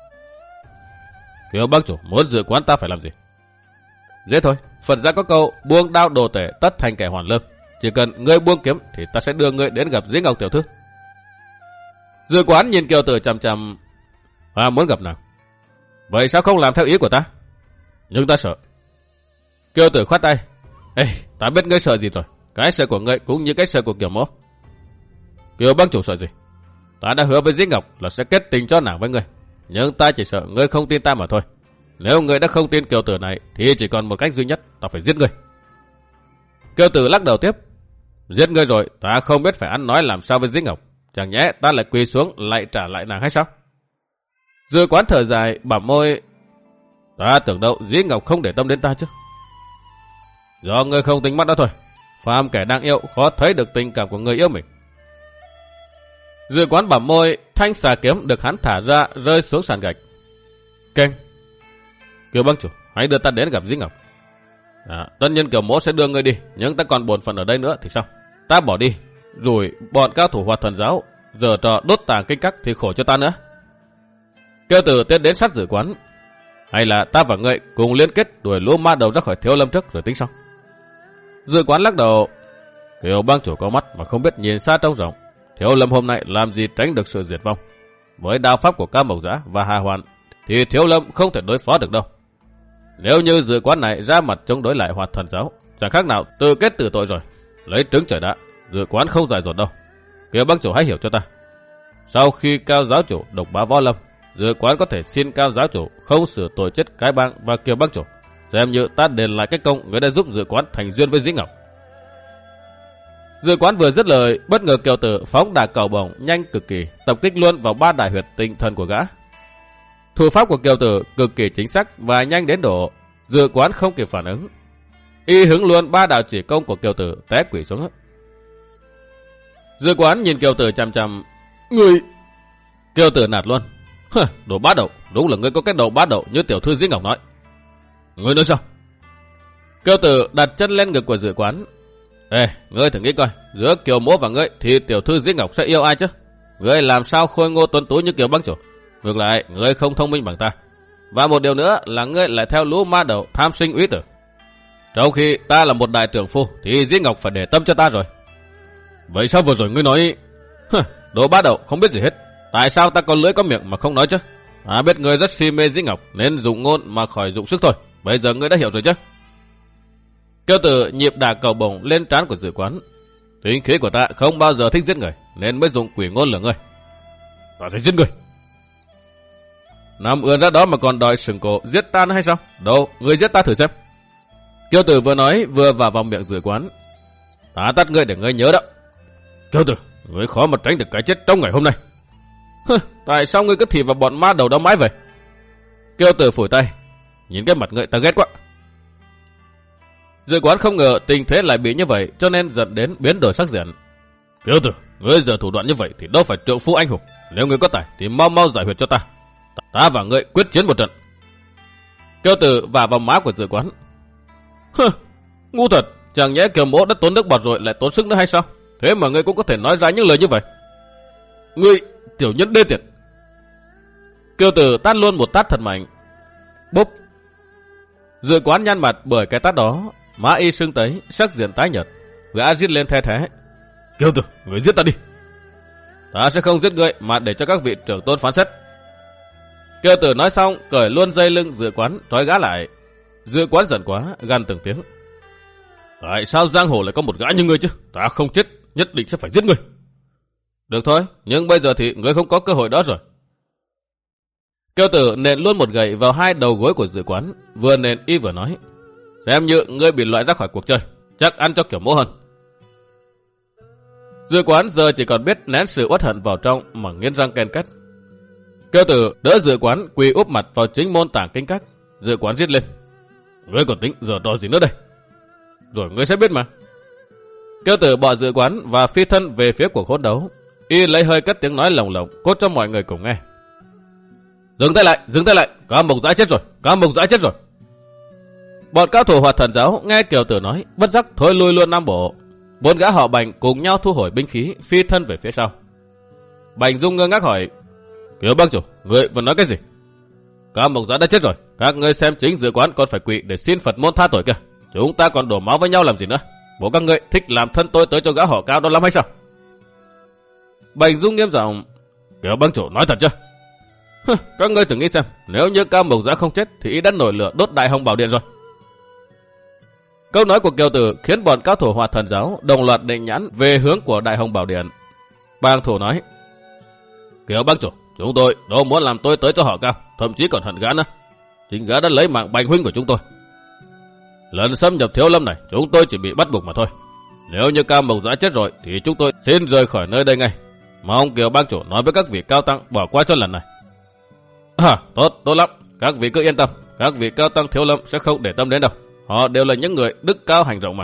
Kiều bang chủ muốn Dự Quán ta phải làm gì? Dễ thôi, Phật gia có câu buông đao đồ tể tất thành kẻ hoàn lương. Chỉ cần ngươi buông kiếm thì ta sẽ đưa ngươi đến gặp Dĩ Ngọc tiểu thư. Dự Quán nhìn Kiều Tử chằm chằm: Ta muốn gặp nàng. Vậy sao không làm theo ý của ta? Nhưng ta sợ. Kiều Tử khoát tay: Ta biết ngươi sợ gì rồi. Cái sợ của ngươi cũng như cái sợ của Kiều Mỗ. Kiều bang chủ sợ gì? Ta đã hứa với Dĩ Ngọc là sẽ kết tình cho nàng với ngươi, nhưng ta chỉ sợ ngươi không tin ta mà thôi. Nếu ngươi đã không tin Kiều Tử này thì chỉ còn một cách duy nhất, ta phải giết ngươi. Kiều Tử lắc đầu tiếp: Giết ngươi rồi, ta không biết phải ăn nói làm sao với Dĩ Ngọc. Chẳng nhẽ ta lại quỳ xuống lại trả lại nàng hay sao? Dự Quán thở dài bả môi: Ta tưởng đâu Dĩ Ngọc không để tâm đến ta chứ. Do ngươi không tính mắt đó thôi. Phàm kẻ đang yêu khó thấy được tình cảm của người yêu mình. Dự Quán bả môi, thanh xà kiếm được hắn thả ra rơi xuống sàn gạch. Keng. Kiều bang chủ, hãy đưa ta đến gặp Dĩ Ngọc. Tất nhiên Kiều Mỗ sẽ đưa ngươi đi, nhưng ta còn bổn phận ở đây nữa thì sao? Ta bỏ đi, rồi bọn cao thủ Hoạt Thần giáo giờ trò đốt tàng kinh các thì khổ cho ta nữa. Kiều Tử tiến đến sát Dự Quán: Hay là ta và ngươi cùng liên kết đuổi lũ ma đầu ra khỏi Thiếu Lâm trước rồi tính sau? Dự Quán lắc đầu: Kiều bang chủ có mắt mà không biết nhìn xa trông rộng. Thiếu Lâm hôm nay làm gì tránh được sự diệt vong. Với đao pháp của Cam Mộc Giã và Hà Hoàn thì Thiếu Lâm không thể đối phó được đâu. Nếu như Dự Quán này ra mặt chống đối lại Hoạt Thần giáo, chẳng khác nào tự kết tử tội rồi. Lấy trứng trời đạ, Dự Quán không dài dột đâu. Kiều bang chủ hãy hiểu cho ta. Sau khi Cao giáo chủ độc bá Võ Lâm, Dự Quán có thể xin Cao giáo chủ không xử tội chết Cái Bang và Kiều bang chủ, xem như ta đền lại cái công người đã giúp Dự Quán thành duyên với Dĩ Ngọc. Dự Quán vừa dứt lời, bất ngờ Kiều Tử phóng đà cầu bổng nhanh cực kỳ, tập kích luôn vào ba đại huyệt tinh thần của gã. Thủ pháp của Kiều Tử cực kỳ chính xác và nhanh đến độ Dự Quán không kịp phản ứng. Y hứng luôn ba đạo chỉ công của Kiều Tử, té quỵ xuống. Dự Quán nhìn Kiều Tử chằm chằm: Ngươi... Kiều Tử nạt luôn: Đồ bá đậu, đúng là ngươi có cái đầu bá đậu như tiểu thư Dĩ Ngọc nói. Ngươi nói sao? Kiều Tử đặt chân lên ngực của Dự Quán: Ngươi thử nghĩ coi, giữa Kiều Mỗ và ngươi thì tiểu thư Dĩ Ngọc sẽ yêu ai chứ? Ngươi làm sao khôi ngô tuấn tú như Kiều bang chủ? Ngược lại, ngươi không thông minh bằng ta. Và một điều nữa là ngươi lại theo lũ ma đầu tham sinh úy tử. Trong khi ta là một đại trưởng phu thì Dĩ Ngọc phải để tâm cho ta rồi. Vậy sao vừa rồi ngươi nói... Đồ bá đậu không biết gì hết. Tại sao ta có lưỡi có miệng mà không nói chứ? Ta biết ngươi rất si mê Dĩ Ngọc nên dùng ngôn mà khỏi dụng sức thôi. Bây giờ ngươi đã hiểu rồi chứ? Kiều Tử nhịp đà cầu bổng lên trán của Dự Quán: Tính khí của ta không bao giờ thích giết người nên mới dùng quỷ ngôn lửa ngươi. Ta sẽ giết ngươi. Nằm ươn ra đó mà còn đòi sừng cổ giết ta nữa hay sao? Đâu, ngươi giết ta thử xem. Kiều Tử vừa nói vừa vào vòng miệng Dự Quán: Ta tắt ngươi để ngươi nhớ đó. Kiều Tử, ngươi khó mà tránh được cái chết trong ngày hôm nay. Tại sao ngươi cứ thì vào bọn ma đầu đó mãi vậy? Kiều Tử phủi tay: Nhìn cái mặt ngươi ta ghét quá. Dự Quán không ngờ tình thế lại bị như vậy, cho nên dẫn đến biến đổi sắc diện. Kiều Tử, ngươi giờ thủ đoạn như vậy thì đâu phải trượng phu anh hùng. Nếu ngươi có tài thì mau mau giải huyệt cho ta. Ta và ngươi quyết chiến một trận. Kiều Tử vả vào má của Dự Quán: Ngu thật, chẳng nhẽ Kiều Mỗ đã tốn nước bọt rồi lại tốn sức nữa hay sao? Thế mà ngươi cũng có thể nói ra những lời như vậy. Ngươi tiểu nhân đê tiện. Kiều Tử tát luôn một tát thật mạnh. Bốp. Dự Quán nhăn mặt bởi cái tát đó, má y sưng tấy, sắc diện tái nhợt. Gã rít lên the thế. Kiêu Tử, người giết ta đi. Ta sẽ không giết ngươi mà để cho các vị trưởng tôn phán xét. Kiêu Tử nói xong, cởi luôn dây lưng Dự Quán, trói gã lại. Dự Quán giận quá, gằn từng tiếng. Tại sao giang hồ lại có một gã như ngươi chứ? Ta không chết, nhất định sẽ phải giết ngươi. Được thôi, nhưng bây giờ thì ngươi không có cơ hội đó rồi. Kiêu Tử nện luôn một gậy vào hai đầu gối của Dự Quán, vừa nện y vừa nói. Xem như ngươi bị loại ra khỏi cuộc chơi, chắc ăn cho kiểu mỗ hơn. Dự Quán giờ chỉ còn biết nén sự uất hận vào trong mà nghiến răng ken két. Kiêu Tử đỡ Dự Quán quỳ úp mặt vào chính môn tảng kinh các. Dự Quán giết lên. Ngươi còn tính giờ trò gì nữa đây? Rồi ngươi sẽ biết mà. Kiêu Tử bỏ Dự Quán và phi thân về phía cuộc hỗn đấu. Y lấy hơi cất tiếng nói lồng lộng cốt cho mọi người cùng nghe. Dừng tay lại, Cao Mộc Dã chết rồi, Cao Mộc Dã chết rồi. Bọn cao thủ Hoạt Thần giáo nghe Kiều Tử nói, bất giác thôi lui luôn Nam Bộ. 4 gã họ Bành cùng nhau thu hồi binh khí, phi thân về phía sau. Bành Dung ngơ ngác hỏi, Kiều bang chủ, ngươi vẫn nói cái gì? Cao Mộc Dã đã chết rồi, các ngươi xem chính Dự Quán còn phải quỵ để xin Phật môn tha tội kìa. Chúng ta còn đổ máu với nhau làm gì nữa? Bố các ngươi thích làm thân tôi tới cho gã họ Cao đó lắm hay sao? Bành Dung nghiêm giọng, Kiều bang chủ nói thật chưa? Các ngươi thử nghĩ xem, nếu như Cao Mộc Dã không chết thì y đã nổi lửa đốt Đại Hồng Bảo Điện rồi. Câu nói của Kiều Tử khiến bọn cao thủ Hoạt Thần giáo đồng loạt định nhãn về hướng của Đại Hồng Bảo Điện. Bang thủ nói, Kiều bang chủ, chúng tôi đâu muốn làm tôi tới cho họ Cao, thậm chí còn hận gã nữa. Chính gã đã lấy mạng Bành huynh của chúng tôi. Lần xâm nhập Thiếu Lâm này, chúng tôi chỉ bị bắt buộc mà thôi. Nếu như Cao Mộc Dã chết rồi thì chúng tôi xin rời khỏi nơi đây ngay. Mong Kiều bang chủ nói với các vị cao tăng bỏ qua cho lần này. Tốt lắm, các vị cứ yên tâm, các vị cao tăng Thiếu Lâm sẽ không để tâm đến đâu. Họ đều là những người đức cao hành rộng mà.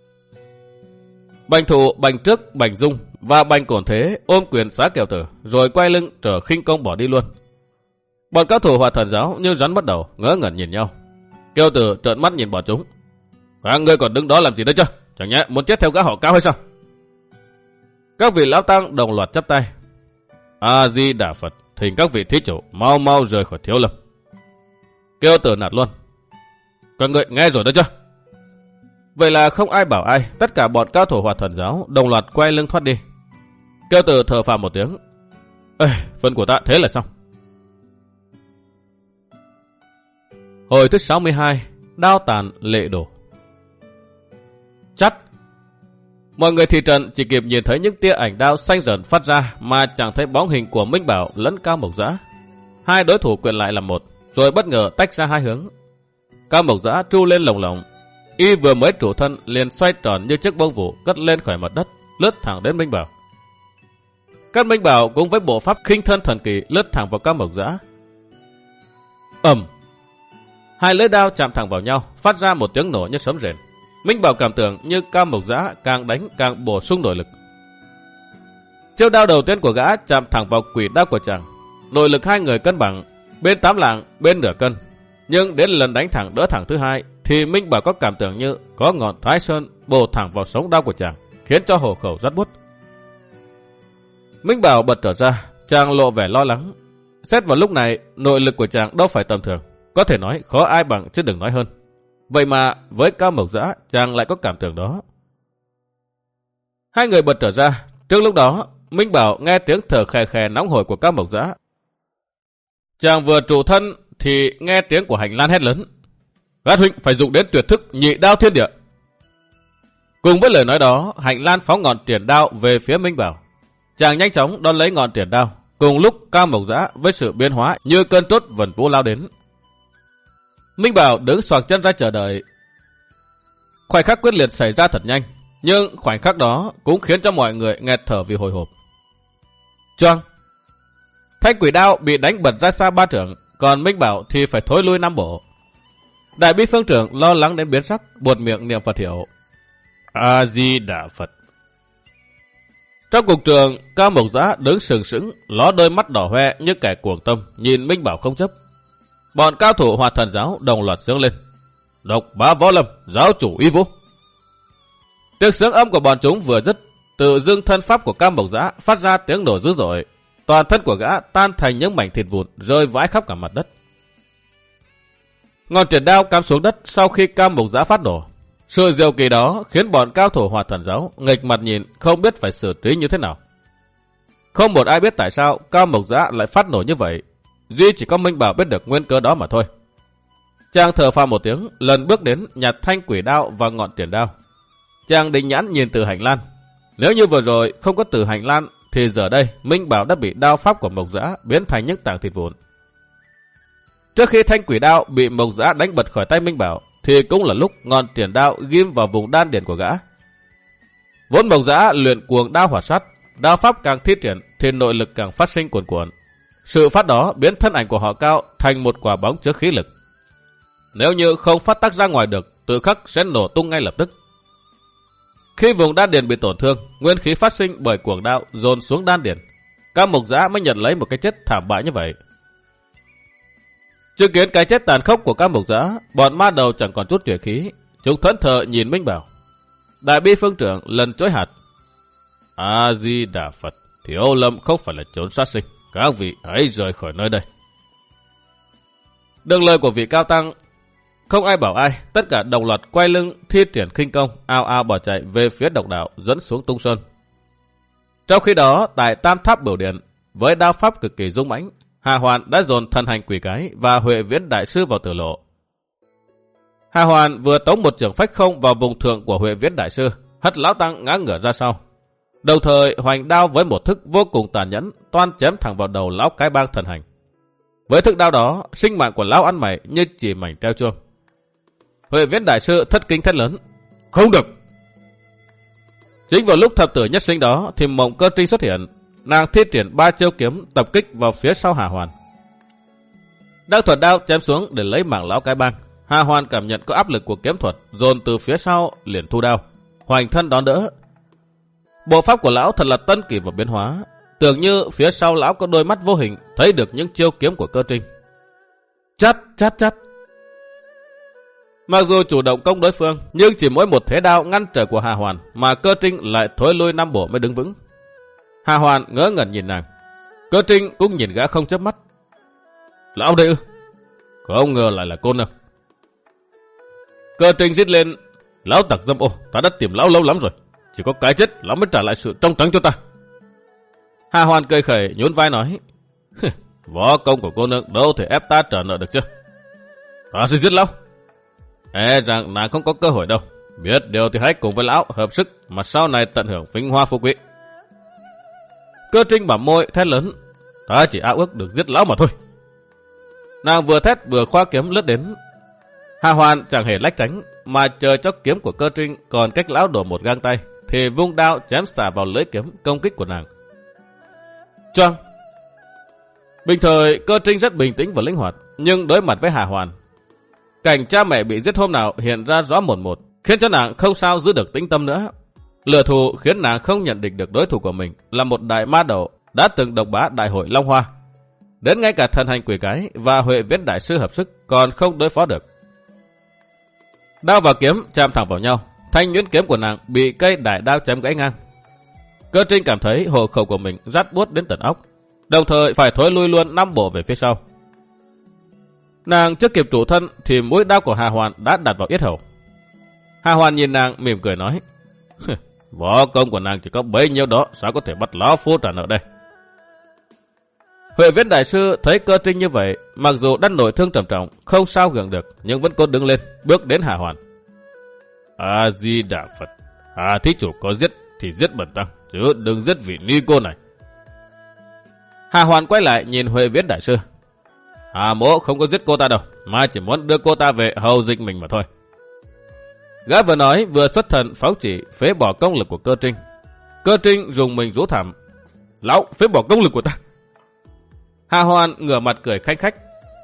Bành Thủ, Bành Trước, Bành Dung và Bành Cổn Thế ôm quyền xá Kiều Tử, rồi quay lưng trở khinh công bỏ đi luôn. Bọn cao thủ Hoạt Thần giáo như rắn bắt đầu, ngỡ ngẩn nhìn nhau. Kiều Tử trợn mắt nhìn bọn chúng. Các ngươi còn đứng đó làm gì nữa chứ? Chẳng nhẽ muốn chết theo gã họ Cao hay sao? Các vị lão tăng đồng loạt chắp tay. A Di Đà Phật, thỉnh các vị thí chủ mau mau rời khỏi Thiếu Lâm. Kiều Tử nạt luôn. Các ngươi nghe rồi đó chứ? Vậy là không ai bảo ai, tất cả bọn cao thủ Hoạt Thần giáo đồng loạt quay lưng thoát đi. Kiều Tử thở phào một tiếng. Phần của ta thế là xong. Hồi thứ 62, đao tàn lệ đổ. Chắt. Mọi người thị trận chỉ kịp nhìn thấy những tia ảnh đao xanh rờn phát ra mà chẳng thấy bóng hình của Minh Bảo lẫn Cao Mộc Dã. Hai đối thủ quyện lại làm một, rồi bất ngờ tách ra hai hướng. Cao Mộc Dã tru lên lồng lộng, y vừa mới trụ thân liền xoay tròn như chiếc bông vụ cất lên khỏi mặt đất, lướt thẳng đến Minh Bảo. Các Minh Bảo cũng với bộ pháp khinh thân thần kỳ lướt thẳng vào Cao Mộc Dã. Ầm! Hai lưỡi đao chạm thẳng vào nhau, phát ra một tiếng nổ như sấm rền. Minh Bảo cảm tưởng như Cao Mộc Dã càng đánh càng bổ sung nội lực. Chiêu đao đầu tiên của gã chạm thẳng vào quỷ đao của chàng. Nội lực hai người cân bằng, bên 8 lạng, bên nửa cân. Nhưng đến lần đánh thẳng đỡ thẳng thứ hai thì Minh Bảo có cảm tưởng như có ngọn Thái Sơn bổ thẳng vào sống đao của chàng, khiến cho hổ khẩu rát buốt. Minh Bảo bật trở ra, chàng lộ vẻ lo lắng. Xét vào lúc này, nội lực của chàng đâu phải tầm thường, có thể nói khó ai bằng chứ đừng nói hơn. Vậy mà với Cao Mộc Dã chàng lại có cảm tưởng đó. Hai người bật trở ra. Trước lúc đó Minh Bảo nghe tiếng thở khè khè nóng hổi của Cao Mộc Dã. Chàng vừa trụ thân thì nghe tiếng của Hành Lan hét lớn. Gã huynh phải dùng đến tuyệt thức nhị đao thiên địa. Cùng với lời nói đó, Hành Lan phóng ngọn triển đao về phía Minh Bảo. Chàng nhanh chóng đón lấy ngọn triển đao. Cùng lúc Cao Mộc Dã với sự biến hóa như cơn trốt vần vũ lao đến. Minh Bảo đứng xoạc chân ra chờ đợi. Khoảnh khắc quyết liệt xảy ra thật nhanh, nhưng khoảnh khắc đó cũng khiến cho mọi người nghẹt thở vì hồi hộp. Choang! Thanh quỷ đao bị đánh bật ra xa 3 trượng, còn Minh Bảo thì phải thối lui 5 bộ. Đại bi phương trưởng lo lắng đến biến sắc, buột miệng niệm Phật hiệu. A Di Đà Phật. Trong cuộc trường, Cao Mộc Dã đứng sừng sững, ló đôi mắt đỏ hoe như kẻ cuồng tâm, nhìn Minh Bảo không chấp. Bọn cao thủ Hoạt Thần giáo đồng loạt sướng lên. Độc Bá Võ Lâm, giáo chủ uy vũ. Tiếng sướng âm của bọn chúng vừa dứt, tự dưng thân pháp của Cao Mộc Dã phát ra tiếng nổ dữ dội. Toàn thân của gã tan thành những mảnh thịt vụn rơi vãi khắp cả mặt đất. Ngọn triển đao cắm xuống đất sau khi Cam Mục Giã phát nổ. Sự diệu kỳ đó khiến bọn cao thủ Hỏa Thần giáo nghịch mặt nhìn, không biết phải xử trí như thế nào. Không một ai biết tại sao Cam Mục Giã lại phát nổ như vậy. Duy chỉ có Minh Bảo biết được nguyên cớ đó mà thôi. Chàng thở phào một tiếng, lần bước đến nhặt thanh quỷ đao và ngọn triển đao. Chàng định nhãn nhìn từ hành lan. Nếu như vừa rồi không có từ hành lan, thì giờ đây Minh Bảo đã bị đao pháp của Mộc Giã biến thành những tảng thịt vụn. Trước khi thanh quỷ đao bị Mộc Giã đánh bật khỏi tay Minh Bảo, thì cũng là lúc ngọn triển đao ghim vào vùng đan điền của gã. Vốn Mộc Giã luyện cuồng đao hỏa sát, đao pháp càng thi triển thì nội lực càng phát sinh cuồn cuộn. Sự phát đó biến thân ảnh của họ Cao thành một quả bóng chứa khí lực. Nếu như không phát tác ra ngoài được, tự khắc sẽ nổ tung ngay lập tức. Khi vùng đan điền bị tổn thương, nguyên khí phát sinh bởi cuồng đao dồn xuống đan điền, Cam Mục Giã mới nhận lấy một cái chết thảm bại như vậy. Chứng kiến cái chết tàn khốc của Cam Mục Giã, bọn ma đầu chẳng còn chút nhuệ khí, chúng thẫn thờ nhìn Minh Bảo. Đại bi phương trưởng lần chối hạt. A Di Đà Phật, Thiếu Lâm không phải là trốn sát sinh, các vị hãy rời khỏi nơi đây. Đường lời của vị cao tăng, không ai bảo ai, tất cả đồng loạt quay lưng thi triển khinh công, ao ao bỏ chạy về phía độc đạo dẫn xuống Tung Sơn. Trong khi đó, tại Tam Tháp Biểu Điện, với đao pháp cực kỳ dũng mãnh, Hà Hoàn đã dồn thần hành quỷ cái và Huệ Viễn đại sư vào tử lộ. Hà Hoàn vừa tống một trường phách không vào vùng thượng của Huệ Viễn đại sư, hất lão tăng ngã ngửa ra sau. Đồng thời hoành đao với một thức vô cùng tàn nhẫn, toan chém thẳng vào đầu lão cái bang thần hành. Với thức đao đó, sinh mạng của lão ăn mày như chỉ mảnh treo chuông. Huệ Viễn đại sư thất kinh thét lớn: "Không được!" Chính vào lúc thập tử nhất sinh đó thì Mộng Cơ Trinh xuất hiện, nàng thi triển 3 chiêu kiếm tập kích vào phía sau Hà Hoàn. Đang thuật đao chém xuống để lấy mạng lão cái bang, Hà Hoàn cảm nhận có áp lực của kiếm thuật dồn từ phía sau, liền thu đao, hoành thân đón đỡ. Bộ pháp của lão thật là tân kỳ và biến hóa, tưởng như phía sau lão có đôi mắt vô hình thấy được những chiêu kiếm của Cơ Trinh. Chát chát chát. Mặc dù chủ động công đối phương, nhưng chỉ mỗi một thế đao ngăn trở của Hà Hoàn mà Cơ Trinh lại thối lui 5 bộ mới đứng vững. Hà Hoàn ngớ ngẩn nhìn nàng, Cơ Trinh cũng nhìn gã không chớp mắt. Lão đây ư? Không ngờ lại là cô nương. Cơ Trinh rít lên: "Lão tặc dâm ô, ta đã tìm lão lâu lắm rồi, chỉ có cái chết lão mới trả lại sự trong trắng cho ta." Hà Hoàn cười khẩy nhún vai nói: "Võ công của cô nương đâu thể ép ta trả nợ được chứ? Ta sẽ giết lão. E rằng nàng không có cơ hội đâu. Biết điều thì hãy cùng với lão hợp sức mà sau này tận hưởng vinh hoa phú quý." Cơ Trinh bả môi thét lớn: "Ta chỉ ao ước được giết lão mà thôi." Nàng vừa thét vừa khoa kiếm lướt đến. Hà Hoàn chẳng hề lách tránh, mà chờ cho kiếm của Cơ Trinh còn cách lão đổ một gang tay, thì vung đao chém xả vào lưỡi kiếm công kích của nàng. Choang! Bình thời Cơ Trinh rất bình tĩnh và linh hoạt, nhưng đối mặt với Hà Hoàn, cảnh cha mẹ bị giết hôm nào hiện ra rõ một một, khiến cho nàng không sao giữ được tĩnh tâm nữa. Lửa thù khiến nàng không nhận định được đối thủ của mình là một đại ma đầu đã từng độc bá đại hội Long Hoa. Đến ngay cả thần hành quỷ cái và Huệ Viễn đại sư hợp sức còn không đối phó được. Đao và kiếm chạm thẳng vào nhau, thanh nhuyễn kiếm của nàng bị cây đại đao chém gãy ngang. Cơ Trinh cảm thấy hộ khẩu của mình rát buốt đến tận óc, đồng thời phải thối lui luôn 5 bộ về phía sau. Nàng chưa kịp trụ thân thì mũi đao của Hà Hoàn đã đặt vào yết hầu. Hà Hoàn nhìn nàng mỉm cười nói: "Võ công của nàng chỉ có bấy nhiêu đó, sao có thể bắt lão phu trả nợ đây?" Huệ Viễn đại sư thấy Cơ Trinh như vậy, mặc dù đã nổi thương trầm trọng, không sao gượng được, nhưng vẫn cố đứng lên, bước đến Hà Hoàn. A Di Đà Phật, Hà thí chủ có giết thì giết bần tăng, chứ đừng giết vị ni cô này. Hà Hoàn quay lại nhìn Huệ Viễn đại sư. Hà mỗ không có giết cô ta đâu, mà chỉ muốn đưa cô ta về hầu dịch mình mà thôi. Gã vừa nói vừa xuất thần phóng chỉ phế bỏ công lực của Cơ Trinh. Cơ Trinh dùng mình rú thảm: "Lão phế bỏ công lực của ta." Hà Hoàn ngửa mặt cười khanh khách: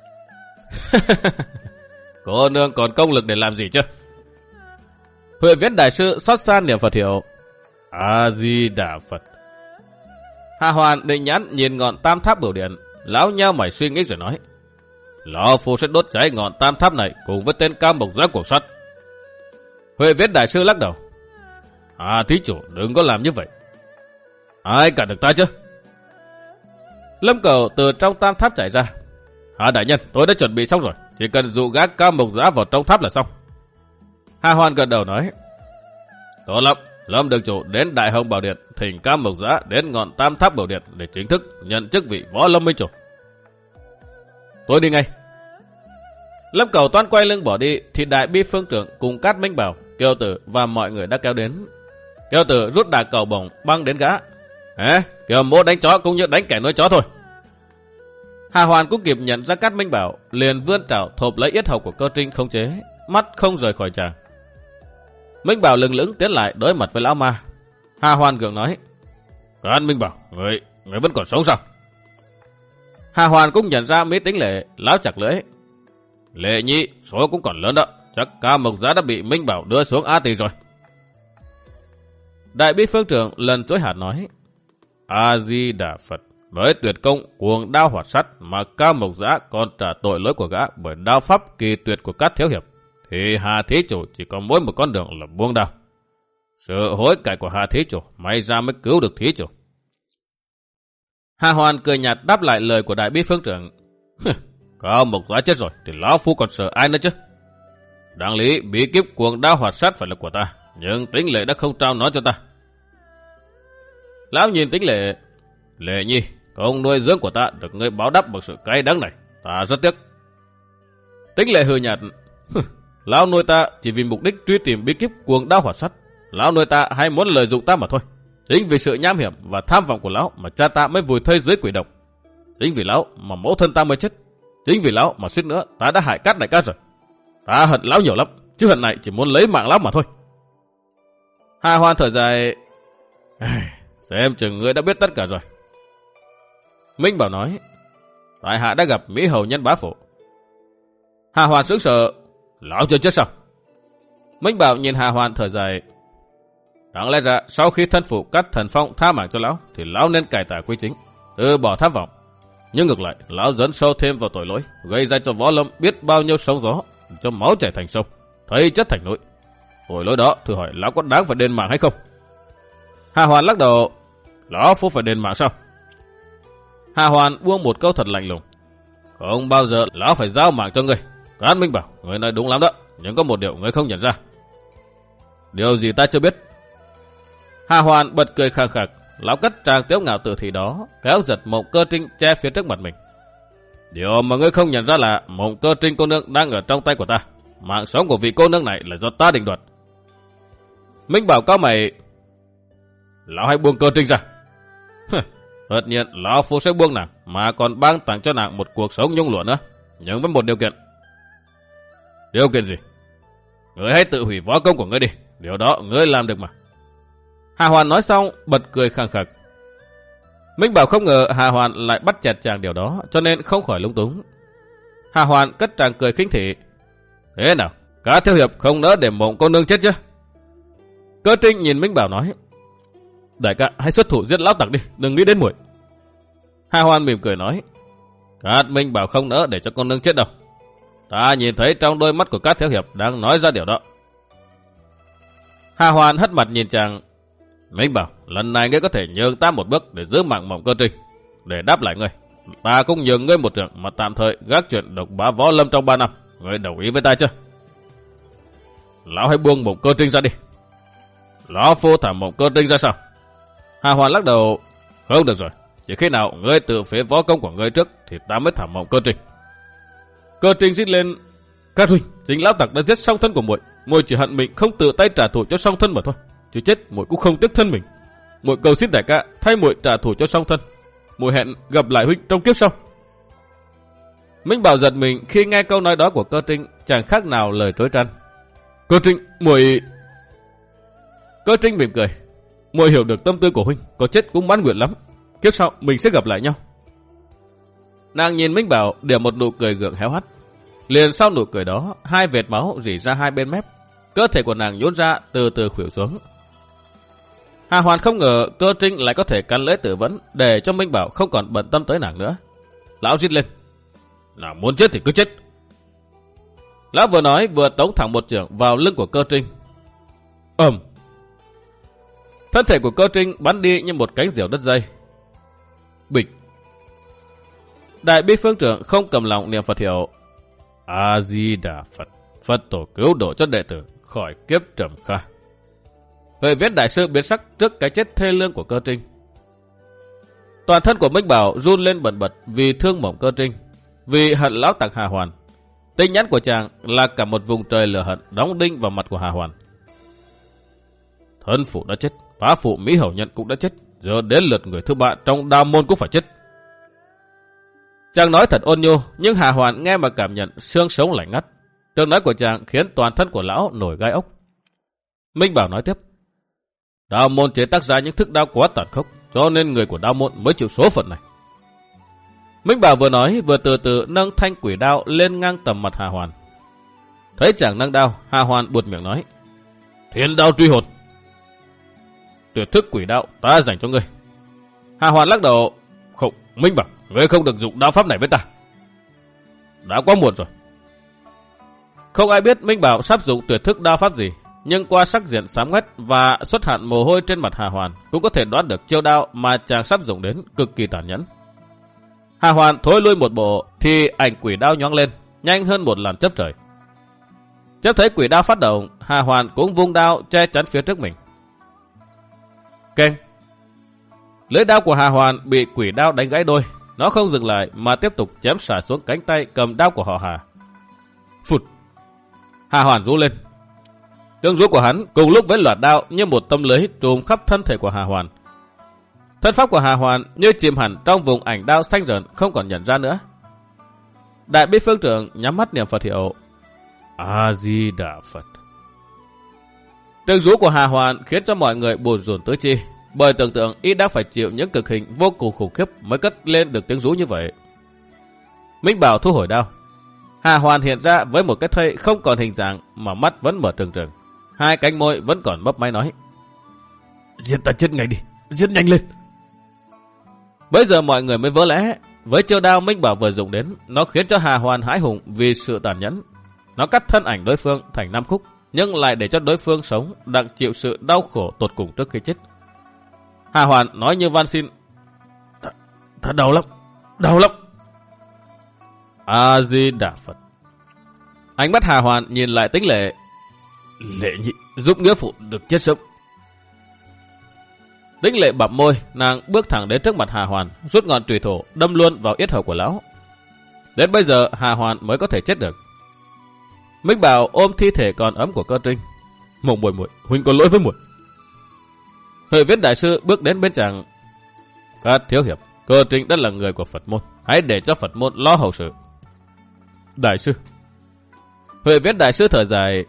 "Cô nương còn công lực để làm gì chứ?" Huệ Viễn đại sư xót xa niệm Phật hiệu: A Di Đà Phật. Hà Hoàn định nhãn nhìn ngọn Tam Tháp Biểu Điện, lão nhao mày suy nghĩ rồi nói: "Lão phu sẽ đốt cháy ngọn Tam Tháp này cùng với tên Cam Mục Giã cuồng sắt." Huệ Viễn đại sư lắc đầu: "Thí chủ đừng có làm như vậy. Ai cản được ta chứ?" Lâm Cẩu từ trong Tam Tháp chạy ra: Hà đại nhân, tôi đã chuẩn bị xong rồi, chỉ cần dụ gã Cao Mộc Dã vào trong tháp là xong. Hà Hoan gật đầu nói, tốt lắm, Lâm đường chủ đến Đại Hồng Bảo Điện, thỉnh Cao Mộc Dã đến ngọn Tam Tháp Bảo Điện để chính thức nhận chức vị Võ Lâm Minh chủ. Tôi đi ngay. Lâm Cẩu toan quay lưng bỏ đi thì Đại Bi Phương trưởng cùng Cát Minh Bảo, Kiều Tử và mọi người đã kéo đến. Kiều Tử rút đà cầu bổng băng đến gã. Kiều mỗ đánh chó cũng như đánh kẻ nuôi chó thôi. Hà Hoàn cũng kịp nhận ra Cát Minh Bảo, liền vươn trảo thộp lấy yết hầu của Cơ Trinh không chế, mắt không rời khỏi chàng. Minh Bảo lừng lững tiến lại đối mặt với lão ma. Hà Hoàn gượng nói, Cát Minh Bảo, người vẫn còn sống sao? Hà Hoàn cũng nhận ra Mỹ Tính Lệ, lão chặt lưỡi. Lệ nhi, số cũng còn lớn đó, chắc Cao Mộc Dã đã bị Minh Bảo đưa xuống A Tỳ rồi. Đại Bi Phương trưởng lần chối hạt nói, A Di Đà Phật, với tuyệt công cuồng đao hoạt sắt mà Cao Mộc Dã còn trả tội lỗi của gã bởi đao pháp kỳ tuyệt của các thiếu hiệp, thì Hà thí chủ chỉ có mỗi một con đường là buông đao. Sự hối cải của Hà thí chủ may ra mới cứu được thí chủ. Hà Hoàn cười nhạt đáp lại lời của Đại Bi Phương trưởng. Cao Mộc Dã chết rồi thì lão phu còn sợ ai nữa chứ? Đáng lý bí kíp cuồng đao hoạt sắt phải là của ta, nhưng Tính Lệ đã không trao nó cho ta. Lão nhìn Tính Lệ, Lệ nhi, công nuôi dưỡng của ta được ngươi báo đáp bằng sự cay đắng này, ta rất tiếc. Tính Lệ hừ nhạt, lão nuôi ta chỉ vì mục đích truy tìm bí kíp cuồng đao hoạt sắt. Lão nuôi ta hay muốn lợi dụng ta mà thôi. Chính vì sự nham hiểm và tham vọng của lão mà cha ta mới vùi thây dưới quỷ độc. Chính vì lão mà mẫu thân ta mới chết. Chính vì lão mà suýt nữa ta đã hại Cát đại ca rồi. Ta hận lão nhiều lắm, chứ hận này chỉ muốn lấy mạng lão mà thôi. Hà Hoàn thở dài, xem chừng ngươi đã biết tất cả rồi. Minh Bảo nói, tại hạ đã gặp Mỹ Hầu nhân bá phụ. Hà Hoàn sững sờ, lão chưa chết sao? Minh Bảo nhìn Hà Hoàn thở dài, đáng lẽ ra sau khi thân phụ Cát Thần Phong tha mạng cho lão thì lão nên cải tà quy chính, từ bỏ tham vọng. Nhưng ngược lại, lão dấn sâu thêm vào tội lỗi, gây ra cho võ lâm biết bao nhiêu sóng gió, cho máu chảy thành sông, thây chất thành núi. Tội lỗi đó, thử hỏi lão có đáng phải đền mạng hay không? Hà Hoàn lắc đầu, lão phu phải đền mạng sao? Hà Hoàn buông một câu thật lạnh lùng, không bao giờ lão phải giao mạng cho ngươi. Cát Minh Bảo, ngươi nói đúng lắm đó, nhưng có một điều ngươi không nhận ra. Điều gì ta chưa biết? Hà Hoàn bật cười khạc khạc. Lão cất tràng tiếu ngạo tự thị đó, kéo giật Mộng Cơ Trinh che phía trước mặt mình. Điều mà ngươi không nhận ra là Mộng Cơ Trinh cô nương đang ở trong tay của ta. Mạng sống của vị cô nương này là do ta định đoạt. Minh Bảo cao mày, lão hãy buông Cơ Trinh ra. Tất nhiên lão phu sẽ buông nàng, mà còn ban tặng cho nàng một cuộc sống nhung lụa nữa, nhưng với một điều kiện. Điều kiện gì? Ngươi hãy tự hủy võ công của ngươi đi, điều đó ngươi làm được mà. Hà Hoàn nói xong bật cười khàn khặc. Minh Bảo không ngờ Hà Hoàn lại bắt chẹt chàng điều đó, cho nên không khỏi lúng túng. Hà Hoàn cất tràng cười khinh thị, thế nào, các thiếu hiệp không nỡ để Mộng cô nương chết chứ? Cơ Trinh nhìn Minh Bảo nói, đại ca hãy xuất thủ giết lão tặc đi, đừng nghĩ đến muội. Hà Hoàn mỉm cười nói, các Minh Bảo không nỡ để cho cô nương chết đâu. Ta nhìn thấy trong đôi mắt của các thiếu hiệp đang nói ra điều đó. Hà Hoàn hất mặt nhìn chàng, Minh Bảo, lần này ngươi có thể nhường ta một bước để giữ mạng Mộng Cơ Trinh. Để đáp lại ngươi, ta cũng nhường ngươi một trường mà tạm thời gác chuyện độc bá võ lâm trong 3 năm. Ngươi đồng ý với ta chưa? Lão hãy buông Mộng Cơ Trinh ra đi. Lão phu thả Mộng Cơ Trinh ra sao? Hà Hoàn lắc đầu, không được rồi. Chỉ khi nào ngươi tự phế võ công của ngươi trước thì ta mới thả Mộng Cơ Trinh. Cơ Trinh rít lên, Cát huynh, chính lão tặc đã giết song thân của muội. Muội chỉ hận mình không tự tay trả thù cho song thân mà thôi. Chứ chết muội cũng không tiếc thân mình. Muội cầu xin đại ca thay muội trả thù cho song thân. Muội hẹn gặp lại huynh trong kiếp sau. Minh Bảo giật mình khi nghe câu nói đó của Cơ Trinh, chẳng khác nào lời trối trăn. Cơ Trinh, muội... Cơ Trinh mỉm cười, muội hiểu được tâm tư của huynh, có chết cũng mãn nguyện lắm. Kiếp sau mình sẽ gặp lại nhau. Nàng nhìn Minh Bảo điểm một nụ cười gượng héo hắt. Liền sau nụ cười đó, hai vệt máu rỉ ra hai bên mép. Cơ thể của nàng nhũn ra từ từ khuỵu xuống. Hà Hoàn không ngờ Cơ Trinh lại có thể cắn lưỡi tự vẫn để cho Minh Bảo không còn bận tâm tới nàng nữa. Lão rít lên, nàng muốn chết thì cứ chết. Lão vừa nói vừa tống thẳng một chưởng vào lưng của Cơ Trinh. Thân thể của Cơ Trinh bắn đi như một cánh diều đất dây. Bịch. Đại bi phương trưởng không cầm lòng niệm Phật hiệu: A Di Đà Phật, Phật tổ cứu độ cho đệ tử khỏi kiếp trầm kha. Huệ Viễn đại sư biến sắc trước cái chết thê lương của Cơ Trinh. Toàn thân của Minh Bảo run lên bần bật vì thương mỏng Cơ Trinh, vì hận lão tặc Hà Hoàn. Tinh nhãn của chàng là cả một vùng trời lửa hận đóng đinh vào mặt của Hà Hoàn. Thân phụ đã chết, bá phụ Mỹ Hầu Nhận cũng đã chết, giờ đến lượt người thứ ba trong Đao môn cũng phải chết. Chàng nói thật ôn nhu, nhưng Hà Hoàn nghe mà cảm nhận xương sống lạnh ngắt. Tiếng nói của chàng khiến toàn thân của lão nổi gai ốc. Minh Bảo nói tiếp: Đao môn chế tác ra những thức đao quá tàn khốc, cho nên người của Đao môn mới chịu số phận này. Minh Bảo vừa nói vừa từ từ nâng thanh quỷ đao lên ngang tầm mặt Hà Hoàn. Thấy chàng nâng đao, Hà Hoàn buột miệng nói: Thiên đao truy hồn. Tuyệt thức quỷ đao ta dành cho ngươi. Hà Hoàn lắc đầu: Không, Minh Bảo, ngươi không được dùng đao pháp này với ta. Đã quá muộn rồi. Không ai biết Minh Bảo sắp dùng tuyệt thức đao pháp gì, nhưng qua sắc diện xám ngắt và xuất hạn mồ hôi trên mặt Hà Hoàn cũng có thể đoán được chiêu đao mà chàng sắp dùng đến cực kỳ tàn nhẫn. Hà Hoàn thối lui một bộ thì ảnh quỷ đao nhoáng lên, nhanh hơn một lần chớp trời. Chớp thấy quỷ đao phát động, Hà Hoàn cũng vung đao che chắn phía trước mình. Keng! Lưỡi đao của Hà Hoàn bị quỷ đao đánh gãy đôi, nó không dừng lại mà tiếp tục chém xả xuống cánh tay cầm đao của họ Hà. Phụt! Hà Hoàn rú lên. Tiếng rú của hắn cùng lúc với loạt đao như một tấm lưới trùm khắp thân thể của Hà Hoàn. Thân pháp của Hà Hoàn như chìm hẳn trong vùng ảnh đao xanh rợn không còn nhận ra nữa. Đại bi phương trưởng nhắm mắt niệm Phật hiệu: A Di Đà Phật. Tiếng rú của Hà Hoàn khiến cho mọi người buồn rùn tứ chi, bởi tưởng tượng y đã phải chịu những cực hình vô cùng khủng khiếp mới cất lên được tiếng rú như vậy. Minh Bảo thu hồi đao. Hà Hoàn hiện ra với một cái thây không còn hình dạng mà mắt vẫn mở trừng trừng, hai cánh môi vẫn còn mấp máy nói: Giết ta chết ngay đi, giết nhanh lên. Bây giờ mọi người mới vỡ lẽ, với chiêu đao Minh Bảo vừa dùng đến, nó khiến cho Hà Hoàn hãi hùng vì sự tàn nhẫn. Nó cắt thân ảnh đối phương thành 5 khúc, nhưng lại để cho đối phương sống đang chịu sự đau khổ tột cùng trước khi chết. Hà Hoàn nói như van xin: Thật đau lắm, đau lắm. A Di Đà Phật. Ánh mắt Hà Hoàn nhìn lại Tĩnh Lệ: Lệ nhị giúp nghĩa phụ được chết sớm. Tĩnh Lệ bặm môi, nàng bước thẳng đến trước mặt Hà Hoàn, rút ngọn chùy thủ đâm luôn vào yết hầu của lão. Đến bây giờ Hà Hoàn mới có thể chết được. Minh Bảo ôm thi thể còn ấm của Cơ Trinh: Mộng muội muội, huynh có lỗi với muội. Huệ Viễn đại sư bước đến bên chàng: Các thiếu hiệp, Cơ Trinh đã là người của Phật môn, hãy để cho Phật môn lo hậu sự. Đại sư. Huệ Viễn đại sư thở dài: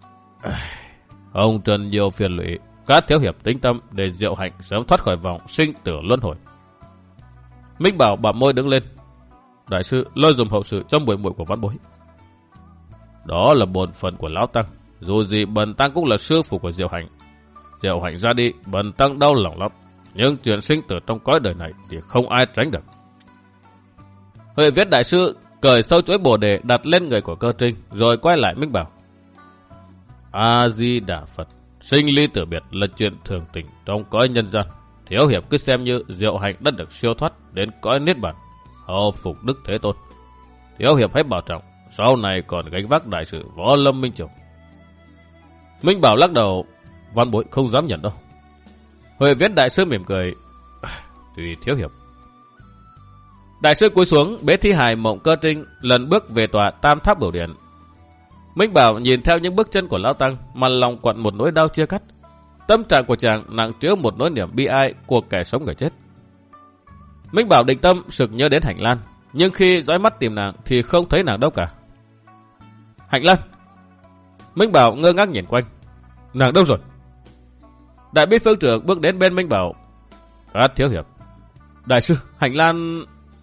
Ông Trần nhiều phiền lụy, các thiếu hiệp tính tâm để Diệu Hạnh sớm thoát khỏi vòng sinh tử luân hồi. Minh Bảo bặm môi đứng lên: Đại sư lo dùm hậu sự cho muội muội của vãn bối. Đó là bổn phận của lão tăng, dù gì bần tăng cũng là sư phụ của Diệu Hạnh. Diệu Hạnh ra đi, bần tăng đau lòng lắm, nhưng chuyện sinh tử trong cõi đời này thì không ai tránh được. Huệ Viễn đại sư cởi sâu chuỗi bồ đề đặt lên người của Cơ Trinh, rồi quay lại Minh Bảo: A Di Đà Phật. Sinh ly tử biệt là chuyện thường tình trong cõi nhân gian. Thiếu hiệp cứ xem như Diệu Hạnh đã được siêu thoát đến cõi niết bàn, hầu phục Đức Thế Tôn. Thiếu hiệp hãy bảo trọng, sau này còn gánh vác đại sự Võ Lâm Minh Triều. Minh Bảo lắc đầu: Văn bối không dám nhận đâu. Huệ Viễn đại sư mỉm cười: Tùy thiếu hiệp. Đại sư cúi xuống bế thi hài Mộng Cơ Trinh, lần bước về tòa Tam Tháp Bửu Điện. Minh Bảo nhìn theo những bước chân của lão tăng mà lòng quặn một nỗi đau chia cắt. Tâm trạng của chàng nặng chứa một nỗi niềm bi ai của kẻ sống người chết. Minh Bảo định tâm sực nhớ đến Hạnh Lan, nhưng khi dõi mắt tìm nàng thì không thấy nàng đâu cả. Hạnh Lan. Minh Bảo ngơ ngác nhìn quanh. Nàng đâu rồi? Đại bi phương trưởng bước đến bên Minh Bảo: Các thiếu hiệp. Đại sư, Hạnh Lan...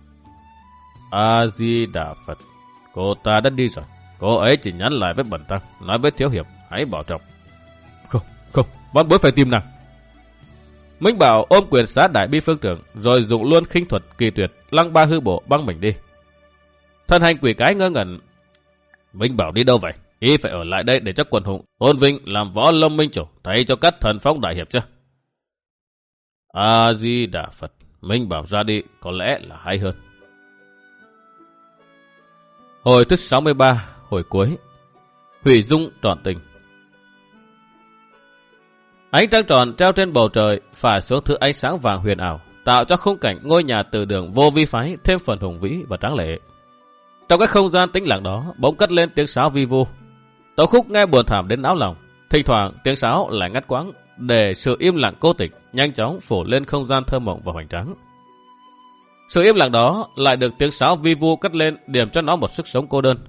A Di Đà Phật. Cô ta đã đi rồi. Cô ấy chỉ nhắn lại với bần tăng, nói với thiếu hiệp hãy bảo trọng. Không, vãn bối phải tìm nàng. Minh Bảo ôm quyền xá đại bi phương trưởng, rồi dùng luôn khinh thuật kỳ tuyệt lăng ba hư bộ băng mình đi. Thân hành quỷ cái ngơ ngẩn: Minh Bảo đi đâu vậy? Y phải ở lại đây để cho quần hùng tôn vinh làm Võ Lâm Minh Chủ, thay cho các thần phong đại hiệp chứ. A Di Đà Phật. Minh Bảo ra đi có lẽ là hay hơn. Hồi thứ 63, hồi cuối. Hủy dung trọn tình. Ánh trăng tròn treo trên bầu trời phả xuống thứ ánh sáng vàng huyền ảo, tạo cho khung cảnh ngôi nhà từ đường vô vi phái thêm phần hùng vĩ và tráng lệ. Trong cái không gian tĩnh lặng đó, bỗng cất lên tiếng sáo vi vu. Tấu khúc nghe buồn thảm đến não lòng, thỉnh thoảng tiếng sáo lại ngắt quãng để sự im lặng cô tịch nhanh chóng phủ lên không gian thơ mộng và hoành tráng. Sự im lặng đó lại được tiếng sáo vi vu cất lên, điểm cho nó một sức sống cô đơn.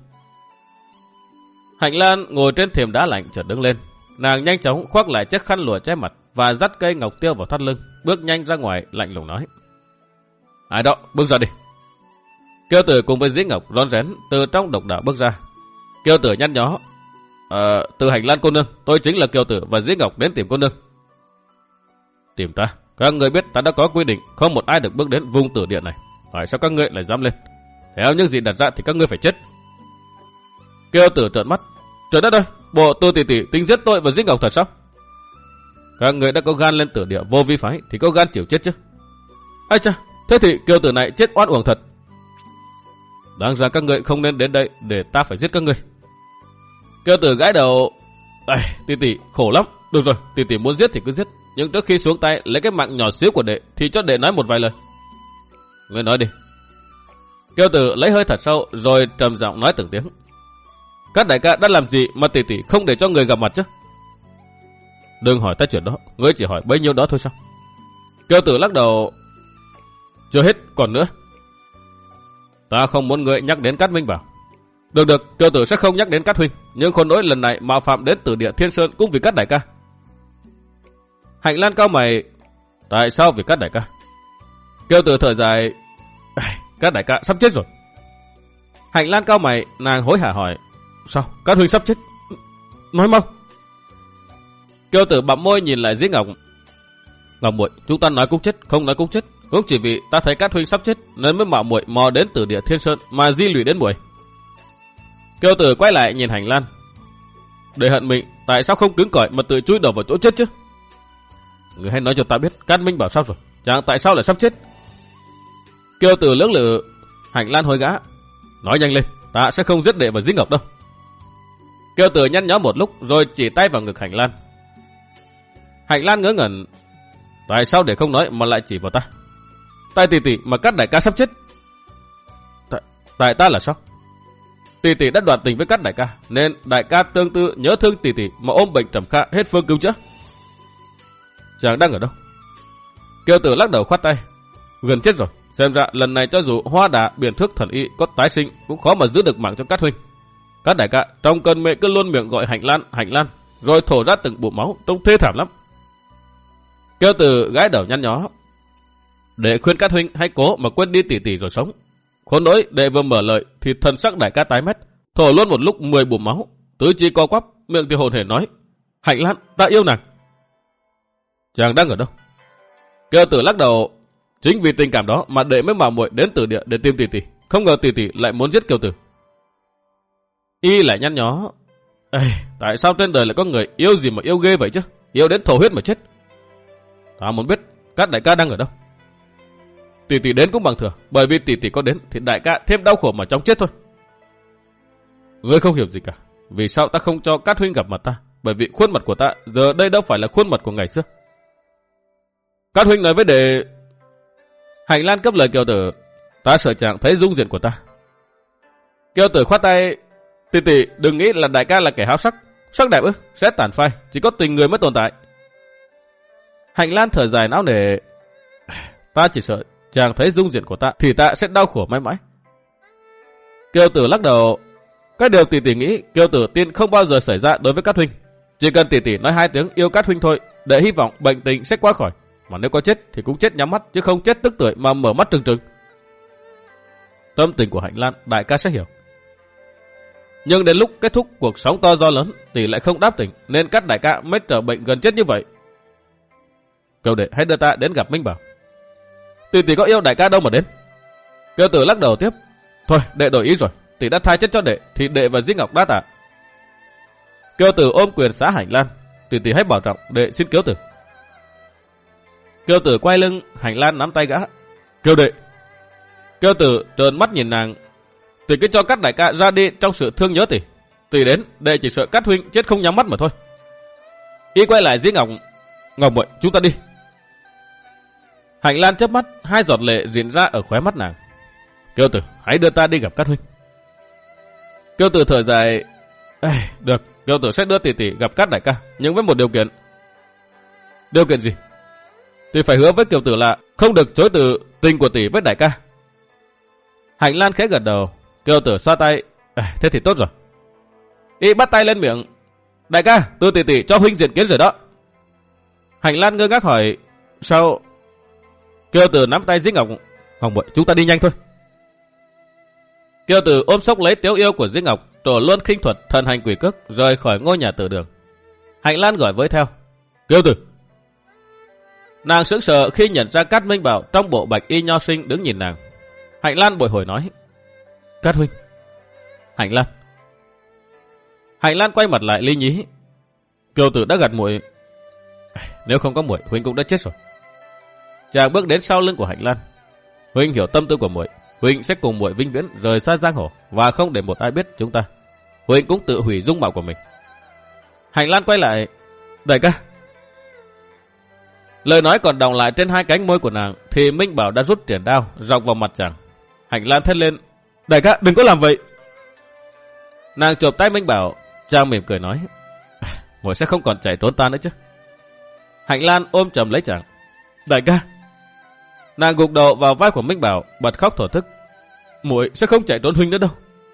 Hạnh Lan ngồi trên thềm đá lạnh chợt đứng lên, nàng nhanh chóng khoác lại chiếc khăn lụa che mặt và dắt cây ngọc tiêu vào thắt lưng, bước nhanh ra ngoài lạnh lùng nói: "Ai đó, bước ra đi." Kiêu Tử cùng với Dĩ Ngọc rón rén từ trong độc đạo bước ra. Kiêu Tử nhăn nhó: "Từ Hạnh Lan cô nương, tôi chính là Kiêu Tử và Dĩ Ngọc đến tìm cô nương." "Tìm ta? Các ngươi biết ta đã có quy định không một ai được bước đến vùng tử địa này. Tại sao các ngươi lại dám lên? Theo những gì đặt ra thì các ngươi phải chết." Kiêu Tử trợn mắt: "Trời đất ơi, bộ Tư tỷ tỷ tính giết tôi và Dĩ Ngọc thật sao? Các ngươi đã có gan lên tử địa vô vi phái thì có gan chịu chết chứ? Ai cha, thế thì Kiêu Tử này chết oan uổng thật. Đáng ra các ngươi không nên đến đây để ta phải giết các ngươi." Kiêu Tử gãi đầu: "Tỷ tỷ khổ lắm. Được rồi, tỷ tỷ muốn giết thì cứ giết, nhưng trước khi xuống tay lấy cái mạng nhỏ xíu của đệ thì cho đệ nói một vài lời." "Ngươi nói đi." Kiêu Tử lấy hơi thật sâu rồi trầm giọng nói từng tiếng: "Các đại ca đã làm gì mà tỷ tỷ không để cho người gặp mặt chứ?" "Đừng hỏi ta chuyện đó, ngươi chỉ hỏi bấy nhiêu đó thôi sao?" Kiêu Tử lắc đầu: "Chưa hết, còn nữa." "Ta không muốn ngươi nhắc đến Cát Minh Bảo." Được, Kiêu Tử sẽ không nhắc đến Cát huynh, nhưng khốn nỗi lần này mạo phạm đến tử địa Thiên Sơn cũng vì Cát đại ca. Hạnh Lan cau mày: "Tại sao vì Cát đại ca?" Kiêu Tử thở dài: "Cát đại ca sắp chết rồi." Hạnh Lan cau mày, nàng hối hả hỏi: "Sao? Cát huynh sắp chết? Nói mau." Kiêu Tử bặm môi nhìn lại Dĩ Ngọc: "Ngọc muội, chúng ta nói cũng chết, không nói cũng chết. Cũng chỉ vì ta thấy Cát huynh sắp chết nên mới mạo muội mò đến tử địa Thiên Sơn mà di lụy đến muội." Kiêu Tử quay lại nhìn Hạnh Lan: "Để hận mình, tại sao không cứng cỏi mà tự chui đầu vào chỗ chết chứ? Người hãy nói cho ta biết Cát Minh Bảo sao rồi, chàng tại sao lại sắp chết?" Kiêu Tử lưỡng lự. Hạnh Lan hối gã: "Nói nhanh lên, ta sẽ không giết đệ và Dĩ Ngọc đâu." Kiêu Tử nhăn nhó một lúc rồi chỉ tay vào ngực Hạnh Lan. Hạnh Lan ngớ ngẩn: "Tại sao để không nói mà lại chỉ vào ta? Tại tỷ tỷ mà Cát đại ca sắp chết." Tại ta là sao? Tỷ tỷ đã đoạn tình với Cát đại ca, nên đại ca tương tư nhớ thương tỷ tỷ mà ôm bệnh trầm kha hết phương cứu chữa. Chàng đang ở đâu?" Kiêu Tử lắc đầu khoát tay: "Gần chết rồi, xem ra lần này cho dù Hoa Đà Biển Thước thần y có tái sinh cũng khó mà giữ được mạng cho Cát huynh. Cát đại ca trong cơn mê cứ luôn miệng gọi Hạnh Lan, rồi thổ ra từng bụng máu, trông thê thảm lắm." Kiêu Tử gãi đầu nhăn nhó: "Để khuyên Cát huynh hãy cố mà quên đi tỷ tỷ rồi sống. Khốn nỗi đệ vừa mở lời thì thần sắc đại ca tái mét, thổ luôn một lúc 10 bụng máu, tứ chi co quắp, miệng thì hồn hển nói: Hạnh Lan, ta yêu nàng." "Chàng đang ở đâu?" Kiêu Tử lắc đầu: "Chính vì tình cảm đó mà đệ mới mạo muội đến tử địa để tìm tỷ tỷ, không ngờ tỷ tỷ lại muốn giết Kiêu Tử." Y lại nhăn nhó: "Tại sao trên đời lại có người yêu gì mà yêu ghê vậy chứ, yêu đến thổ huyết mà chết. Ta muốn biết Cát đại ca đang ở đâu. Tỷ tỷ đến cũng bằng thừa, bởi vì tỷ tỷ có đến thì đại ca thêm đau khổ mà chóng chết thôi." "Ngươi không hiểu gì cả. Vì sao ta không cho Cát huynh gặp mặt ta? Bởi vì khuôn mặt của ta giờ đây đâu phải là khuôn mặt của ngày xưa." "Cát huynh nói với đệ..." Hạnh Lan cấp lời Kiêu Tử: "Ta sợ chàng thấy dung diện của ta." Kiêu Tử khoát tay: "Tỷ tỷ đừng nghĩ là đại ca là kẻ háo sắc. Sắc đẹp sẽ tàn phai, chỉ có tình người mới tồn tại." Hạnh Lan thở dài não nề: "Ta chỉ sợ chàng thấy dung diện của ta thì ta sẽ đau khổ mãi mãi." Kiêu Tử lắc đầu: "Cái điều tỷ tỷ nghĩ Kiêu Tử tin không bao giờ xảy ra đối với Cát huynh. Chỉ cần tỷ tỷ nói 2 tiếng yêu Cát huynh thôi, để hy vọng bệnh tình sẽ qua khỏi. Mà nếu có chết thì cũng chết nhắm mắt, chứ không chết tức tưởi mà mở mắt trừng trừng." Tâm tình của Hạnh Lan đại ca sẽ hiểu. Nhưng đến lúc kết thúc cuộc sóng to gió lớn, tỷ lại không đáp tỉnh, nên Cát đại ca mới trở bệnh gần chết như vậy. Cầu đệ hãy đưa ta đến gặp Minh Bảo." "Tỷ có yêu đại ca đâu mà đến." Kiêu Tử lắc đầu tiếp: "Thôi, đệ đổi ý rồi. Tỷ đã tha chết cho đệ thì đệ và Dĩ Ngọc đa tạ." Kiêu Tử ôm quyền xá Hạnh Lan: Tỷ hãy bảo trọng, đệ xin Kiêu Tử." Kiêu Tử quay lưng, Hạnh Lan nắm tay gã: "Kiêu đệ." Kiêu Tử trợn mắt nhìn nàng: Tỷ cứ cho Cát đại ca ra đi trong sự thương nhớ tỷ. Tỷ đến để chỉ sợ Cát huynh chết không nhắm mắt mà thôi. Y quay lại Dĩ Ngọc. Ngọc muội, chúng ta đi. Hạnh Lan chớp mắt, hai giọt lệ rịn ra ở khóe mắt nàng. Kiều Tử, hãy đưa ta đi gặp Cát huynh. Kiều Tử thở dài. Được, Kiều Tử sẽ đưa tỷ gặp Cát đại ca, nhưng với một điều kiện. Điều kiện gì? Tỷ phải hứa với Kiều Tử là không được chối từ tình của tỷ với đại ca. Hạnh Lan khẽ gật đầu. Kiều Tử xoa tay. Thế thì tốt rồi. Y bắt tay lên miệng. Đại ca, tôi tỷ cho huynh diện kiến rồi đó. Hạnh Lan ngơ ngác hỏi. Sao? Kiều Tử nắm tay Dĩ Ngọc. Ngọc muội, chúng ta đi nhanh thôi. Kiều Tử ôm sốc lấy Tiếu Yêu của Dĩ Ngọc, trổ luôn khinh thuật thần hành quỷ cước, rời khỏi ngôi nhà Tử Đường. Hạnh Lan gọi với theo. Kiều Tử. Nàng sững sờ khi nhận ra Cát Minh Bảo trong bộ bạch y nho sinh đứng nhìn nàng. Hạnh Lan bồi hồi nói. Cát huynh. Hạnh Lan. Hạnh Lan quay mặt lại Lý Nhí. Kiều Tử đã gật muội. Nếu không có muội, huynh cũng đã chết rồi. Chàng bước đến sau lưng của Hạnh Lan. Huynh hiểu tâm tư của muội, huynh sẽ cùng muội vĩnh viễn rời xa giang hồ và không để một ai biết chúng ta. Huynh cũng tự hủy dung mạo của mình. Hạnh Lan quay lại. Đại ca. Lời nói còn đọng lại trên hai cánh môi của nàng thì Minh Bảo đã rút triển đao dọc vào mặt chàng. Hạnh Lan thét lên. Đại ca, đừng có làm vậy. Nàng chộp tay Minh Bảo. Chàng mỉm cười nói. Muội sẽ không còn chạy trốn ta nữa chứ. Hạnh Lan ôm chầm lấy chàng. Đại ca. Nàng gục đầu vào vai của Minh Bảo, bật khóc thổ thức. Muội sẽ không chạy trốn huynh nữa đâu.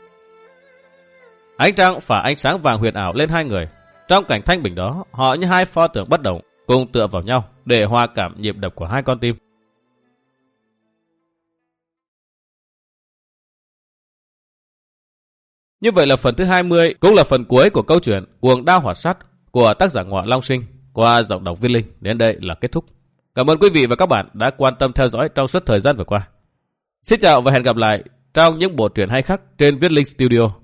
Ánh trăng phả ánh sáng vàng huyền ảo lên hai người. Trong cảnh thanh bình đó, họ như hai pho tượng bất động, cùng tựa vào nhau để hòa cảm nhịp đập của hai con tim. Như vậy là phần thứ 20 cũng là phần cuối của câu chuyện Cuồng Đao Hỏa Sát của tác giả Ngọa Long Sinh qua giọng đọc Viết Linh. Đến đây là kết thúc. Cảm ơn quý vị và các bạn đã quan tâm theo dõi trong suốt thời gian vừa qua. Xin chào và hẹn gặp lại trong những bộ truyện hay khác trên Viết Linh Studio.